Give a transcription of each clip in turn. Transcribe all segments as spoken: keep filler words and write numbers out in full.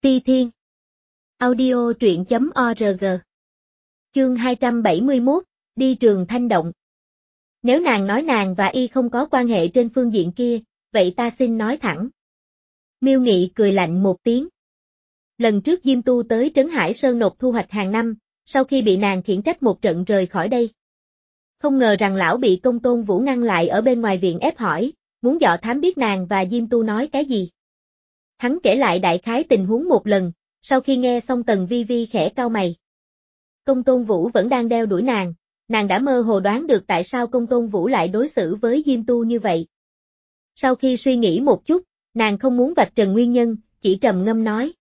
Ti Thiên. Audio truyện chấm org. Chương hai trăm bảy mươi mốt, đi Trường Thanh Động. Nếu nàng nói nàng và y không có quan hệ trên phương diện kia, vậy ta xin nói thẳng. Miêu Nghị cười lạnh một tiếng. Lần trước Diêm Tu tới Trấn Hải Sơn nộp thu hoạch hàng năm, sau khi bị nàng khiển trách một trận rời khỏi đây. Không ngờ rằng lão bị Công Tôn Vũ ngăn lại ở bên ngoài viện ép hỏi, muốn dò thám biết nàng và Diêm Tu nói cái gì. Hắn kể lại đại khái tình huống một lần, sau khi nghe xong Tần Vi Vi khẽ cau mày. Công Tôn Vũ vẫn đang đeo đuổi nàng, nàng đã mơ hồ đoán được tại sao Công Tôn Vũ lại đối xử với Diêm Tu như vậy. Sau khi suy nghĩ một chút, nàng không muốn vạch trần nguyên nhân, chỉ trầm ngâm nói.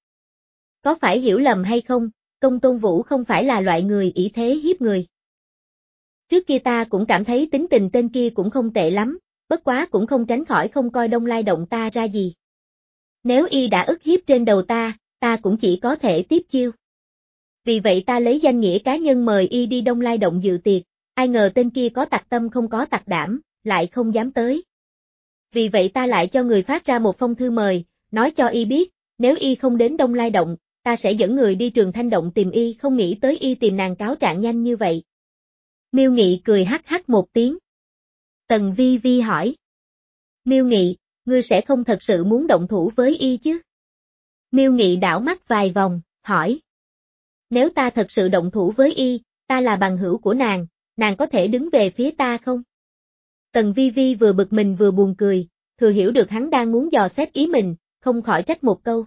Có phải hiểu lầm hay không, Công Tôn Vũ không phải là loại người ỷ thế hiếp người. Trước kia ta cũng cảm thấy tính tình tên kia cũng không tệ lắm, bất quá cũng không tránh khỏi không coi Đông Lai Động ta ra gì. Nếu y đã ức hiếp trên đầu ta, ta cũng chỉ có thể tiếp chiêu. Vì vậy ta lấy danh nghĩa cá nhân mời y đi Đông Lai Động dự tiệc, ai ngờ tên kia có tặc tâm không có tặc đảm, lại không dám tới. Vì vậy ta lại cho người phát ra một phong thư mời, nói cho y biết, nếu y không đến Đông Lai Động, ta sẽ dẫn người đi Trường Thanh Động tìm y, không nghĩ tới y tìm nàng cáo trạng nhanh như vậy. Miêu Nghị cười hắc hắc một tiếng. Tần Vi Vi hỏi. Miêu Nghị, ngươi sẽ không thật sự muốn động thủ với y chứ? Miêu Nghị đảo mắt vài vòng, hỏi. Nếu ta thật sự động thủ với y, ta là bằng hữu của nàng, nàng có thể đứng về phía ta không? Tần Vi Vi vừa bực mình vừa buồn cười, thừa hiểu được hắn đang muốn dò xét ý mình, không khỏi trách một câu.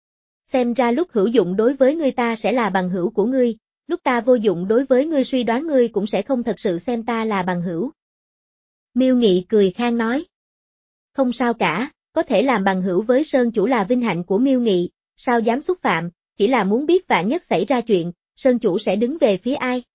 Xem ra lúc hữu dụng đối với ngươi ta sẽ là bằng hữu của ngươi, lúc ta vô dụng đối với ngươi suy đoán ngươi cũng sẽ không thật sự xem ta là bằng hữu. Miêu Nghị cười khang nói. Không sao cả, có thể làm bằng hữu với Sơn Chủ là vinh hạnh của Miêu Nghị, sao dám xúc phạm, chỉ là muốn biết vạn nhất xảy ra chuyện, Sơn Chủ sẽ đứng về phía ai.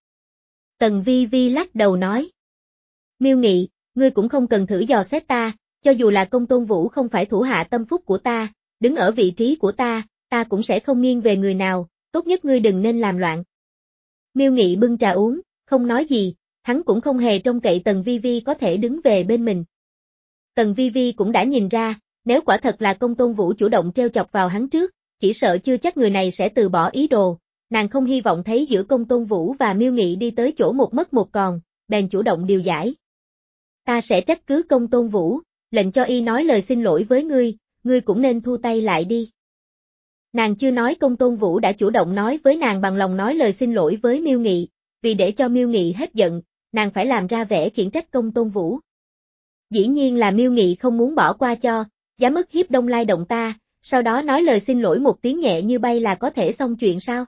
Tần Vi Vi lắc đầu nói. Miêu Nghị, ngươi cũng không cần thử dò xét ta, cho dù là Công Tôn Vũ không phải thủ hạ tâm phúc của ta, đứng ở vị trí của ta, ta cũng sẽ không nghiêng về người nào, tốt nhất ngươi đừng nên làm loạn. Miêu Nghị bưng trà uống, không nói gì, hắn cũng không hề trông cậy Tần Vi Vi có thể đứng về bên mình. Tần Vi Vi cũng đã nhìn ra, nếu quả thật là Công Tôn Vũ chủ động treo chọc vào hắn trước, chỉ sợ chưa chắc người này sẽ từ bỏ ý đồ, nàng không hy vọng thấy giữa Công Tôn Vũ và Miêu Nghị đi tới chỗ một mất một còn, bèn chủ động điều giải. Ta sẽ trách cứ Công Tôn Vũ, lệnh cho y nói lời xin lỗi với ngươi, ngươi cũng nên thu tay lại đi. Nàng chưa nói Công Tôn Vũ đã chủ động nói với nàng bằng lòng nói lời xin lỗi với Miêu Nghị, vì để cho Miêu Nghị hết giận, nàng phải làm ra vẻ khiển trách Công Tôn Vũ. Dĩ nhiên là Miêu Nghị không muốn bỏ qua cho, dám ức hiếp Đông Lai Động ta, sau đó nói lời xin lỗi một tiếng nhẹ như bay là có thể xong chuyện sao?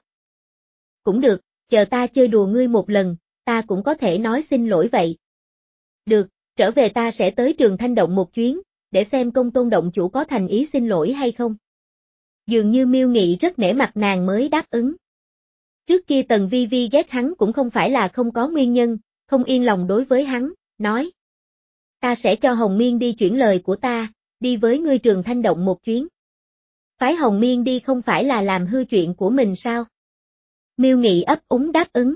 Cũng được, chờ ta chơi đùa ngươi một lần, ta cũng có thể nói xin lỗi vậy. Được, trở về ta sẽ tới Trường Thanh Động một chuyến, để xem Công Tôn Động chủ có thành ý xin lỗi hay không. Dường như Miêu Nghị rất nể mặt nàng mới đáp ứng. Trước kia Tần Vi Vi ghét hắn cũng không phải là không có nguyên nhân, không yên lòng đối với hắn, nói. Ta sẽ cho Hồng Miên đi chuyển lời của ta, đi với ngươi Trường Thanh Động một chuyến. Phái Hồng Miên đi không phải là làm hư chuyện của mình sao? Miêu Nghị ấp úng đáp ứng.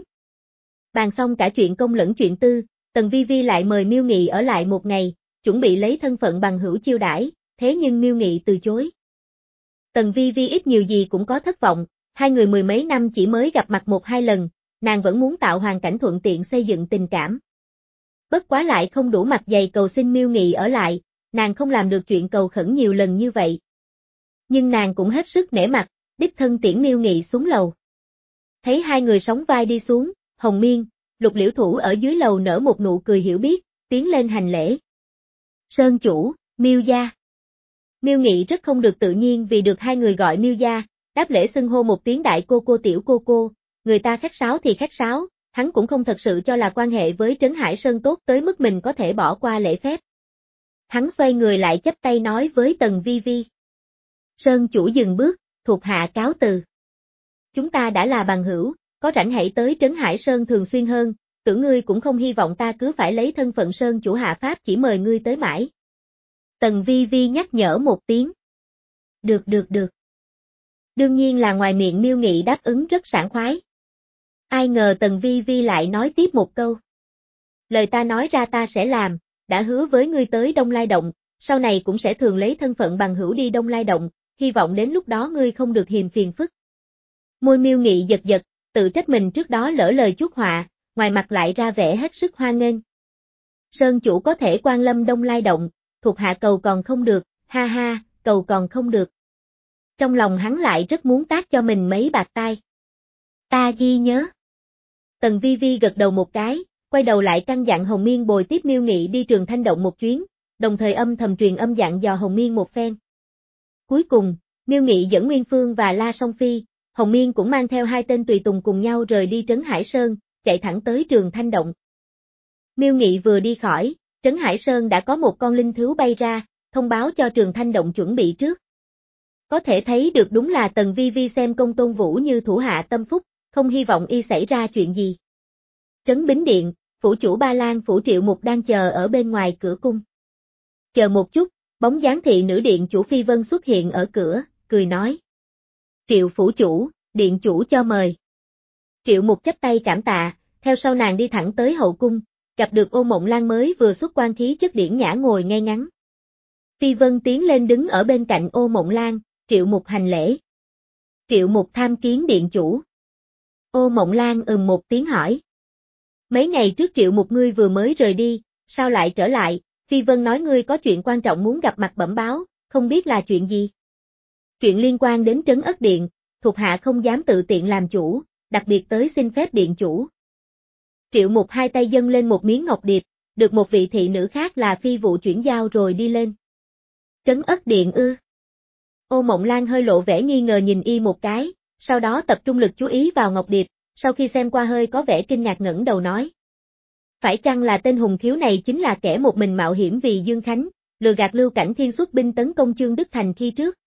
Bàn xong cả chuyện công lẫn chuyện tư, Tần Vi Vi lại mời Miêu Nghị ở lại một ngày, chuẩn bị lấy thân phận bằng hữu chiêu đãi, thế nhưng Miêu Nghị từ chối. Tần Vi Vi ít nhiều gì cũng có thất vọng, hai người mười mấy năm chỉ mới gặp mặt một hai lần, nàng vẫn muốn tạo hoàn cảnh thuận tiện xây dựng tình cảm. Bất quá lại không đủ mặt dày cầu xin Miêu Nghị ở lại, nàng không làm được chuyện cầu khẩn nhiều lần như vậy. Nhưng nàng cũng hết sức nể mặt, đích thân tiễn Miêu Nghị xuống lầu. Thấy hai người sóng vai đi xuống, Hồng Miên, Lục Liễu Thủ ở dưới lầu nở một nụ cười hiểu biết, tiến lên hành lễ. Sơn Chủ, Miêu gia. Miêu Nghị rất không được tự nhiên vì được hai người gọi Miêu gia, đáp lễ xưng hô một tiếng đại cô cô tiểu cô cô, người ta khách sáo thì khách sáo, hắn cũng không thật sự cho là quan hệ với Trấn Hải Sơn tốt tới mức mình có thể bỏ qua lễ phép. Hắn xoay người lại chắp tay nói với Tần Vi Vi. Sơn Chủ dừng bước, thuộc hạ cáo từ. Chúng ta đã là bằng hữu, có rảnh hãy tới Trấn Hải Sơn thường xuyên hơn, tưởng ngươi cũng không hy vọng ta cứ phải lấy thân phận Sơn Chủ hạ pháp chỉ mời ngươi tới mãi. Tần Vi Vi nhắc nhở một tiếng. Được được được. Đương nhiên là ngoài miệng Miêu Nghị đáp ứng rất sảng khoái. Ai ngờ Tần Vi Vi lại nói tiếp một câu. Lời ta nói ra ta sẽ làm, đã hứa với ngươi tới Đông Lai Động, sau này cũng sẽ thường lấy thân phận bằng hữu đi Đông Lai Động, hy vọng đến lúc đó ngươi không được hiềm phiền phức. Môi Miêu Nghị giật giật, tự trách mình trước đó lỡ lời chuốc họa, ngoài mặt lại ra vẻ hết sức hoan nghênh. Sơn chủ có thể quan lâm Đông Lai Động, thuộc hạ cầu còn không được, ha ha, cầu còn không được. Trong lòng hắn lại rất muốn tát cho mình mấy bạt tai. Ta ghi nhớ. Tần Vi Vi gật đầu một cái, quay đầu lại căn dặn Hồng Miên bồi tiếp Miêu Nghị đi Trường Thanh Động một chuyến, đồng thời âm thầm truyền âm dặn dò Hồng Miên một phen. Cuối cùng, Miêu Nghị dẫn Nguyên Phương và La Song Phi, Hồng Miên cũng mang theo hai tên tùy tùng cùng nhau rời đi Trấn Hải Sơn, chạy thẳng tới Trường Thanh Động. Miêu Nghị vừa đi khỏi, Trấn Hải Sơn đã có một con linh thú bay ra, thông báo cho Trường Thanh Động chuẩn bị trước. Có thể thấy được đúng là Tần Vi Vi xem Công Tôn Vũ như thủ hạ tâm phúc, không hy vọng y xảy ra chuyện gì. Trấn Bính Điện, phủ chủ Ba Lan phủ Triệu Mục đang chờ ở bên ngoài cửa cung. Chờ một chút, bóng dáng thị nữ điện chủ Phi Vân xuất hiện ở cửa, cười nói. Triệu phủ chủ, điện chủ cho mời. Triệu Mục chắp tay cảm tạ, theo sau nàng đi thẳng tới hậu cung, gặp được Ô Mộng Lan mới vừa xuất quan khí chất điển nhã ngồi ngay ngắn. Phi Vân tiến lên đứng ở bên cạnh Ô Mộng Lan, Triệu Mục hành lễ. Triệu Mục tham kiến điện chủ. Ô Mộng Lan ừm một tiếng hỏi. Mấy ngày trước Triệu Mục ngươi vừa mới rời đi, sao lại trở lại? Phi Vân nói ngươi có chuyện quan trọng muốn gặp mặt bẩm báo, không biết là chuyện gì. Chuyện liên quan đến Trấn Ất Điện, thuộc hạ không dám tự tiện làm chủ, đặc biệt tới xin phép điện chủ. Triệu Mục hai tay dâng lên một miếng ngọc điệp, được một vị thị nữ khác là phi vụ chuyển giao rồi đi lên. Trấn Ất Điện ư? Ô Mộng Lan hơi lộ vẻ nghi ngờ nhìn y một cái, sau đó tập trung lực chú ý vào ngọc điệp, sau khi xem qua hơi có vẻ kinh ngạc ngẩng đầu nói. Phải chăng là tên hùng khiếu này chính là kẻ một mình mạo hiểm vì Dương Khánh, lừa gạt Lưu Cảnh Thiên xuất binh tấn công Chương Đức Thành khi trước?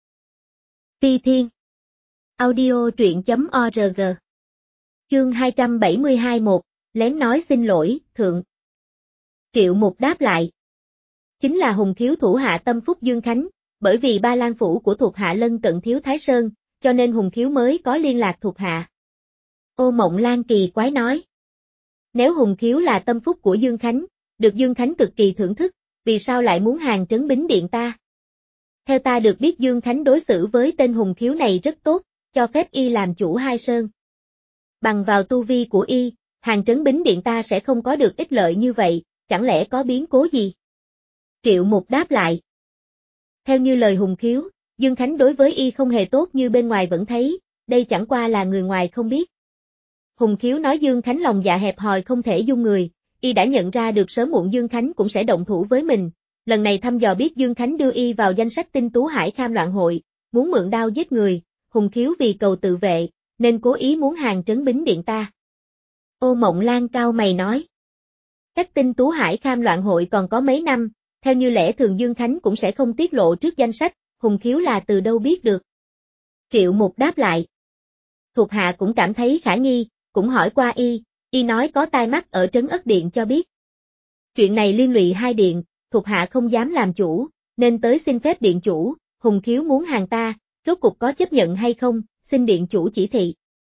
Phi Thiên Audio truyện chấm org Chương hai trăm bảy mươi hai một, lén nói xin lỗi, thượng. Triệu Mục đáp lại. Chính là hùng khiếu thủ hạ tâm phúc Dương Khánh, bởi vì Ba Lan phủ của thuộc hạ lân cận Thiếu Thái Sơn, cho nên hùng khiếu mới có liên lạc thuộc hạ. Ô Mộng Lan kỳ quái nói. Nếu hùng khiếu là tâm phúc của Dương Khánh, được Dương Khánh cực kỳ thưởng thức, vì sao lại muốn hàng Trấn Bính Điện ta? Theo ta được biết Dương Khánh đối xử với tên hùng khiếu này rất tốt, cho phép y làm chủ hai sơn. Bằng vào tu vi của y, hàng Trấn Bính Điện ta sẽ không có được ích lợi như vậy, chẳng lẽ có biến cố gì? Triệu Mục đáp lại. Theo như lời hùng khiếu, Dương Khánh đối với y không hề tốt như bên ngoài vẫn thấy, đây chẳng qua là người ngoài không biết. Hùng khiếu nói Dương Khánh lòng dạ hẹp hòi không thể dung người, y đã nhận ra được sớm muộn Dương Khánh cũng sẽ động thủ với mình, lần này thăm dò biết Dương Khánh đưa y vào danh sách tinh tú hải kham loạn hội, muốn mượn đao giết người, hùng khiếu vì cầu tự vệ, nên cố ý muốn hàng Trấn Bính Điện ta. Ô Mộng Lan cao mày nói. Cách tinh tú hải kham loạn hội còn có mấy năm, theo như lẽ thường Dương Khánh cũng sẽ không tiết lộ trước danh sách, hùng khiếu là từ đâu biết được. Triệu Mục đáp lại. Thuộc hạ cũng cảm thấy khả nghi, cũng hỏi qua y, y nói có tai mắt ở Trấn Ất Điện cho biết. Chuyện này liên lụy hai điện, thuộc hạ không dám làm chủ, nên tới xin phép điện chủ, hùng khiếu muốn hàng ta, rốt cục có chấp nhận hay không, xin điện chủ chỉ thị.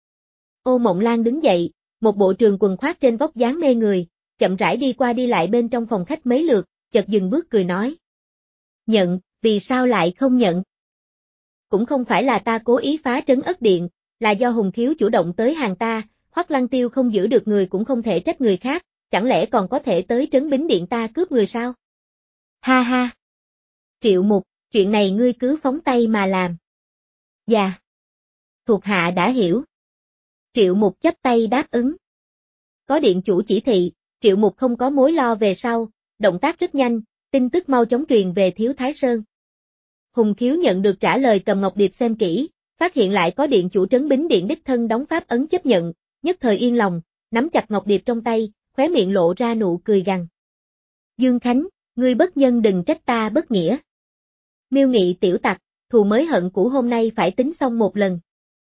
Ô Mộng Lan đứng dậy, một bộ trường quần khoác trên vóc dáng mê người, chậm rãi đi qua đi lại bên trong phòng khách mấy lượt, chợt dừng bước cười nói. Nhận, vì sao lại không nhận? Cũng không phải là ta cố ý phá Trấn Ất Điện, là do hùng khiếu chủ động tới hàng ta, Hoắc Lăng Tiêu không giữ được người cũng không thể trách người khác, chẳng lẽ còn có thể tới Trấn Bính Điện ta cướp người sao? Ha ha! Triệu Mục, chuyện này ngươi cứ phóng tay mà làm. Dạ. Thuộc hạ đã hiểu. Triệu Mục chắp tay đáp ứng. Có điện chủ chỉ thị, Triệu Mục không có mối lo về sau, động tác rất nhanh, tin tức mau chóng truyền về Thiếu Thái Sơn. Hùng khiếu nhận được trả lời cầm ngọc điệp xem kỹ, phát hiện lại có điện chủ Trấn Bính Điện đích thân đóng pháp ấn chấp nhận, nhất thời yên lòng, nắm chặt ngọc điệp trong tay, khóe miệng lộ ra nụ cười gằn. Dương Khánh, ngươi bất nhân đừng trách ta bất nghĩa. Miêu Nghị tiểu tặc, thù mới hận cũ hôm nay phải tính xong một lần.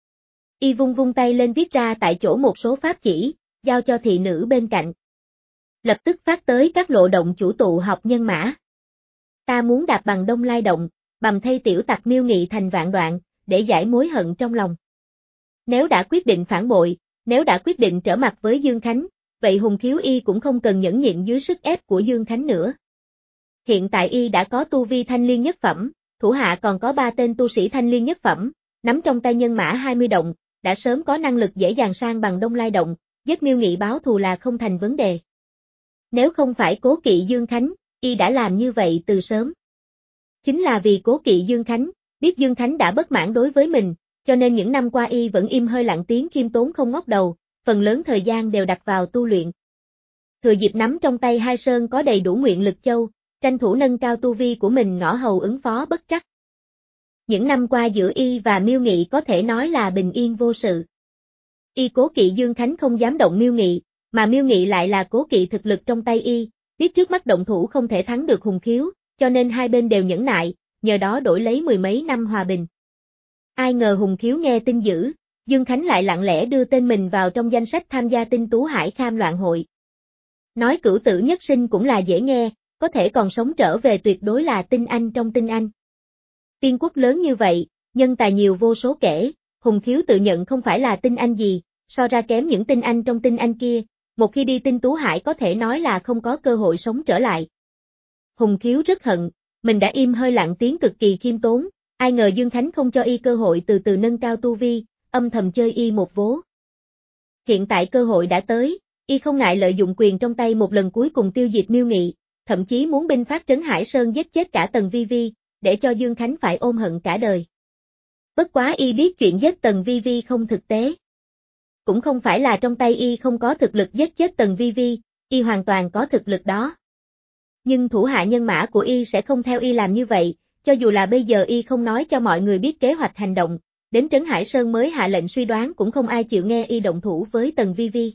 Y vung vung tay lên viết ra tại chỗ một số pháp chỉ, giao cho thị nữ bên cạnh. Lập tức phát tới các lộ động chủ tụ họp nhân mã. Ta muốn đạp bằng Đông Lai Động, bầm thay tiểu tặc Miêu Nghị thành vạn đoạn, để giải mối hận trong lòng. Nếu đã quyết định phản bội, nếu đã quyết định trở mặt với Dương Khánh, vậy hùng khiếu y cũng không cần nhẫn nhịn dưới sức ép của Dương Khánh nữa. Hiện tại y đã có tu vi thanh liên nhất phẩm, thủ hạ còn có ba tên tu sĩ thanh liên nhất phẩm, nắm trong tay nhân mã hai mươi động, đã sớm có năng lực dễ dàng sang bằng Đông Lai động, giết Miêu Nghị báo thù là không thành vấn đề. Nếu không phải cố kỵ Dương Khánh, y đã làm như vậy từ sớm. Chính là vì cố kỵ Dương Khánh, biết Dương Khánh đã bất mãn đối với mình, cho nên những năm qua y vẫn im hơi lặng tiếng khiêm tốn không ngóc đầu, phần lớn thời gian đều đặt vào tu luyện. Thừa dịp nắm trong tay hai sơn có đầy đủ nguyện lực châu, tranh thủ nâng cao tu vi của mình ngõ hầu ứng phó bất trắc. Những năm qua giữa y và Miêu Nghị có thể nói là bình yên vô sự. Y cố kỵ Dương Khánh không dám động Miêu Nghị, mà Miêu Nghị lại là cố kỵ thực lực trong tay y, biết trước mắt động thủ không thể thắng được Hùng Khiếu, cho nên hai bên đều nhẫn nại, nhờ đó đổi lấy mười mấy năm hòa bình. Ai ngờ Hùng Khiếu nghe tin dữ, Dương Khánh lại lặng lẽ đưa tên mình vào trong danh sách tham gia Tinh Tú Hải Kham loạn hội. Nói cửu tử nhất sinh cũng là dễ nghe, có thể còn sống trở về tuyệt đối là tinh anh trong tinh anh. Tiên quốc lớn như vậy, nhân tài nhiều vô số kể, Hùng Khiếu tự nhận không phải là tinh anh gì, so ra kém những tinh anh trong tinh anh kia, một khi đi Tinh Tú Hải có thể nói là không có cơ hội sống trở lại. Hùng Khiếu rất hận, mình đã im hơi lặng tiếng cực kỳ khiêm tốn, ai ngờ Dương Khánh không cho y cơ hội từ từ nâng cao tu vi, âm thầm chơi y một vố. Hiện tại cơ hội đã tới, y không ngại lợi dụng quyền trong tay một lần cuối cùng tiêu diệt Miêu Nghị, thậm chí muốn binh phát Trấn Hải Sơn giết chết cả Tần Vi Vi, để cho Dương Khánh phải ôm hận cả đời. Bất quá y biết chuyện giết Tần Vi Vi không thực tế. Cũng không phải là trong tay y không có thực lực giết chết Tần Vi Vi, y hoàn toàn có thực lực đó. Nhưng thủ hạ nhân mã của y sẽ không theo y làm như vậy, cho dù là bây giờ y không nói cho mọi người biết kế hoạch hành động, đến Trấn Hải Sơn mới hạ lệnh suy đoán cũng không ai chịu nghe y động thủ với Tần Vi Vi.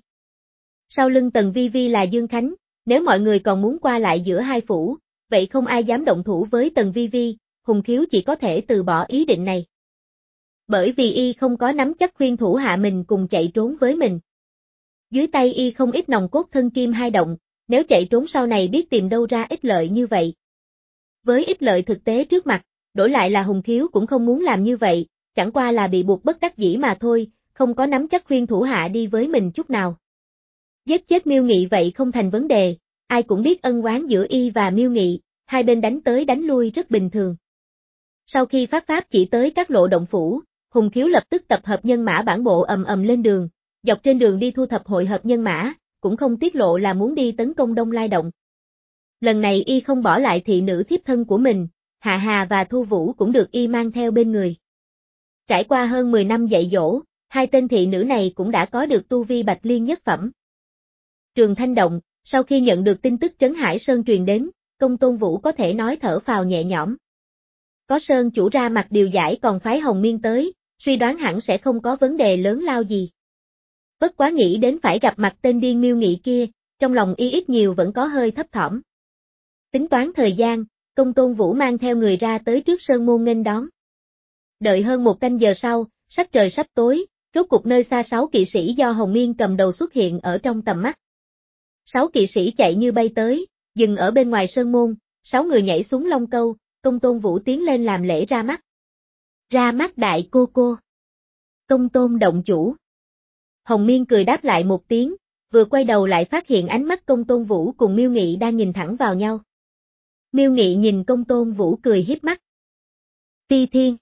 Sau lưng Tần Vi Vi là Dương Khánh, nếu mọi người còn muốn qua lại giữa hai phủ, vậy không ai dám động thủ với Tần Vi Vi, Hùng Khiếu chỉ có thể từ bỏ ý định này. Bởi vì y không có nắm chắc khuyên thủ hạ mình cùng chạy trốn với mình. Dưới tay y không ít nòng cốt thân kim hai động, nếu chạy trốn sau này biết tìm đâu ra ích lợi như vậy. Với ích lợi thực tế trước mặt, đổi lại là Hùng Khiếu cũng không muốn làm như vậy, chẳng qua là bị buộc bất đắc dĩ mà thôi, không có nắm chắc khuyên thủ hạ đi với mình chút nào. Giết chết Miêu Nghị vậy không thành vấn đề, ai cũng biết ân oán giữa y và Miêu Nghị, hai bên đánh tới đánh lui rất bình thường. Sau khi phát pháp chỉ tới các lộ động phủ, Hùng Khiếu lập tức tập hợp nhân mã bản bộ ầm ầm lên đường, dọc trên đường đi thu thập hội hợp nhân mã, cũng không tiết lộ là muốn đi tấn công Đông Lai động. Lần này y không bỏ lại thị nữ thiếp thân của mình, Hạ Hà và Thu Vũ cũng được y mang theo bên người. Trải qua hơn mười năm dạy dỗ, hai tên thị nữ này cũng đã có được tu vi bạch liên nhất phẩm. Trường Thanh Động, sau khi nhận được tin tức Trấn Hải Sơn truyền đến, Công Tôn Vũ có thể nói thở phào nhẹ nhõm. Có Sơn chủ ra mặt điều giải còn phái Hồng Miên tới, suy đoán hẳn sẽ không có vấn đề lớn lao gì. Bất quá nghĩ đến phải gặp mặt tên điên Miêu Nghị kia, trong lòng y ít nhiều vẫn có hơi thấp thỏm. Tính toán thời gian, Công Tôn Vũ mang theo người ra tới trước Sơn môn nghênh đón. Đợi hơn một canh giờ sau, sắc trời sắp tối, rốt cục nơi xa sáu kỵ sĩ do Hồng Miên cầm đầu xuất hiện ở trong tầm mắt. Sáu kỵ sĩ chạy như bay tới, dừng ở bên ngoài sơn môn, sáu người nhảy xuống long câu, Công Tôn Vũ tiến lên làm lễ ra mắt. Ra mắt đại cô cô. Công Tôn động chủ. Hồng Miên cười đáp lại một tiếng, vừa quay đầu lại phát hiện ánh mắt Công Tôn Vũ cùng Miêu Nghị đang nhìn thẳng vào nhau. Miêu Nghị nhìn Công Tôn Vũ cười hiếp mắt. Phi Thiên.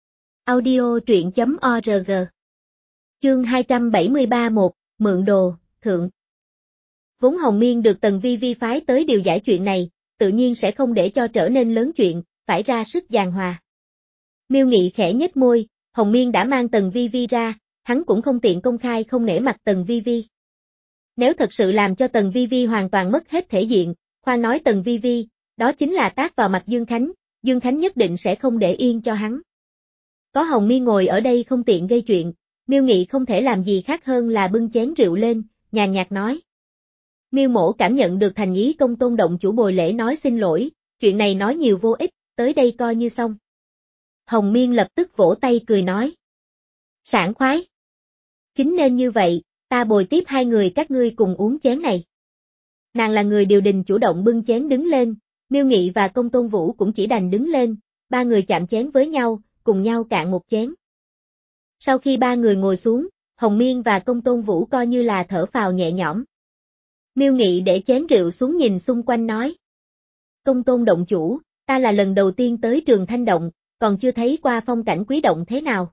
Audio truyện chấm org. Chương hai trăm bảy mươi ba một, Mượn đồ, thượng. Vốn Hồng Miên được Tần Vi Vi phái tới điều giải chuyện này, tự nhiên sẽ không để cho trở nên lớn chuyện, phải ra sức giàn hòa. Miêu Nghị khẽ nhếch môi, Hồng Miên đã mang Tần Vi Vi ra, hắn cũng không tiện công khai không nể mặt Tần Vi Vi. Nếu thật sự làm cho Tần Vi Vi hoàn toàn mất hết thể diện, khoan nói Tần Vi Vi, đó chính là tát vào mặt Dương Khánh, Dương Khánh nhất định sẽ không để yên cho hắn. Có Hồng Miên ngồi ở đây không tiện gây chuyện, Miêu Nghị không thể làm gì khác hơn là bưng chén rượu lên, nhàn nhạt nói. Miêu Mỗ cảm nhận được thành ý Công Tôn động chủ bồi lễ nói xin lỗi, chuyện này nói nhiều vô ích, tới đây coi như xong. Hồng Miên lập tức vỗ tay cười nói. Sảng khoái. Chính nên như vậy, ta bồi tiếp hai người các ngươi cùng uống chén này. Nàng là người điều đình chủ động bưng chén đứng lên, Miêu Nghị và Công Tôn Vũ cũng chỉ đành đứng lên, ba người chạm chén với nhau, cùng nhau cạn một chén. Sau khi ba người ngồi xuống, Hồng Miên và Công Tôn Vũ coi như là thở phào nhẹ nhõm. Miêu Nghị để chén rượu xuống nhìn xung quanh nói. Công Tôn động chủ, Ta là lần đầu tiên tới Trường Thanh Động, còn chưa thấy qua phong cảnh quý động thế nào.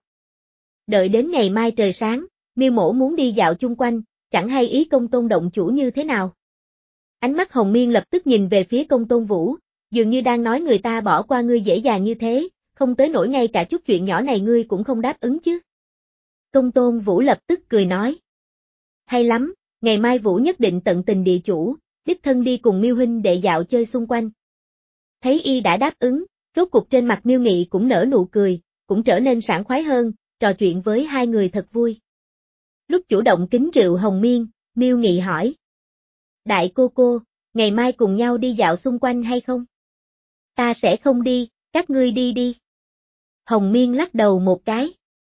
Đợi đến ngày mai trời sáng, Miêu Mỗ muốn đi dạo chung quanh, chẳng hay ý Công Tôn động chủ như thế nào. Ánh mắt Hồng Miên lập tức nhìn về phía Công Tôn Vũ, dường như đang nói người ta bỏ qua ngươi dễ dàng như thế, không tới nỗi ngay cả chút chuyện nhỏ này ngươi cũng không đáp ứng chứ. Công Tôn Vũ lập tức cười nói. Hay lắm, ngày mai Vũ nhất định tận tình địa chủ, đích thân đi cùng Miêu huynh đệ dạo chơi xung quanh. Thấy y đã đáp ứng, rốt cục trên mặt Miêu Nghị cũng nở nụ cười, cũng trở nên sảng khoái hơn, trò chuyện với hai người thật vui. Lúc chủ động kính rượu Hồng Miên, Miêu Nghị hỏi. Đại cô cô, ngày mai cùng nhau đi dạo xung quanh hay không? Ta sẽ không đi, các ngươi đi đi. Hồng Miên lắc đầu một cái.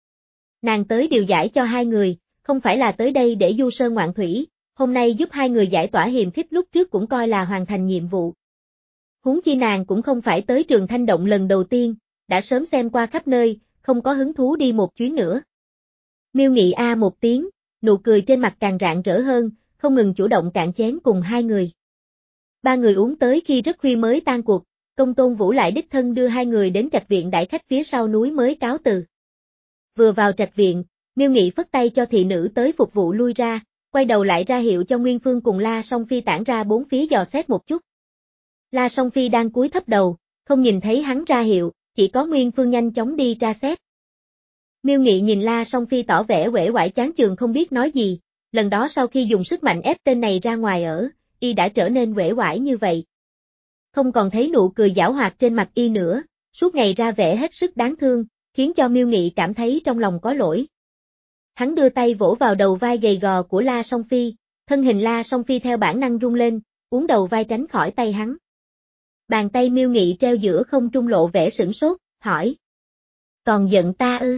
Nàng tới điều giải cho hai người, không phải là tới đây để du sơn ngoạn thủy, hôm nay giúp hai người giải tỏa hiềm khích lúc trước cũng coi là hoàn thành nhiệm vụ. Huống chi nàng cũng không phải tới Trường Thanh Động lần đầu tiên, đã sớm xem qua khắp nơi, không có hứng thú đi một chuyến nữa. Miêu Nghị a một tiếng, nụ cười trên mặt càng rạng rỡ hơn, không ngừng chủ động cạn chén cùng hai người. Ba người uống tới khi rất khuya mới tan cuộc, Công Tôn Vũ lại đích thân đưa hai người đến trạch viện đại khách phía sau núi mới cáo từ. Vừa vào trạch viện, Miêu Nghị phất tay cho thị nữ tới phục vụ lui ra, quay đầu lại ra hiệu cho Nguyên Phương cùng La Song Phi tản ra bốn phía dò xét một chút. La Song Phi đang cúi thấp đầu, không nhìn thấy hắn ra hiệu, chỉ có Nguyên Phương nhanh chóng đi tra xét. Miêu Nghị nhìn La Song Phi tỏ vẻ uể oải chán chường không biết nói gì, lần đó sau khi dùng sức mạnh ép tên này ra ngoài ở, y đã trở nên uể oải như vậy. Không còn thấy nụ cười giảo hoạt trên mặt y nữa, suốt ngày ra vẻ hết sức đáng thương, khiến cho Miêu Nghị cảm thấy trong lòng có lỗi. Hắn đưa tay vỗ vào đầu vai gầy gò của La Song Phi, thân hình La Song Phi theo bản năng rung lên, uốn đầu vai tránh khỏi tay hắn. Bàn tay Miêu Nghị treo giữa không trung lộ vẻ sửng sốt, hỏi. Còn giận ta ư?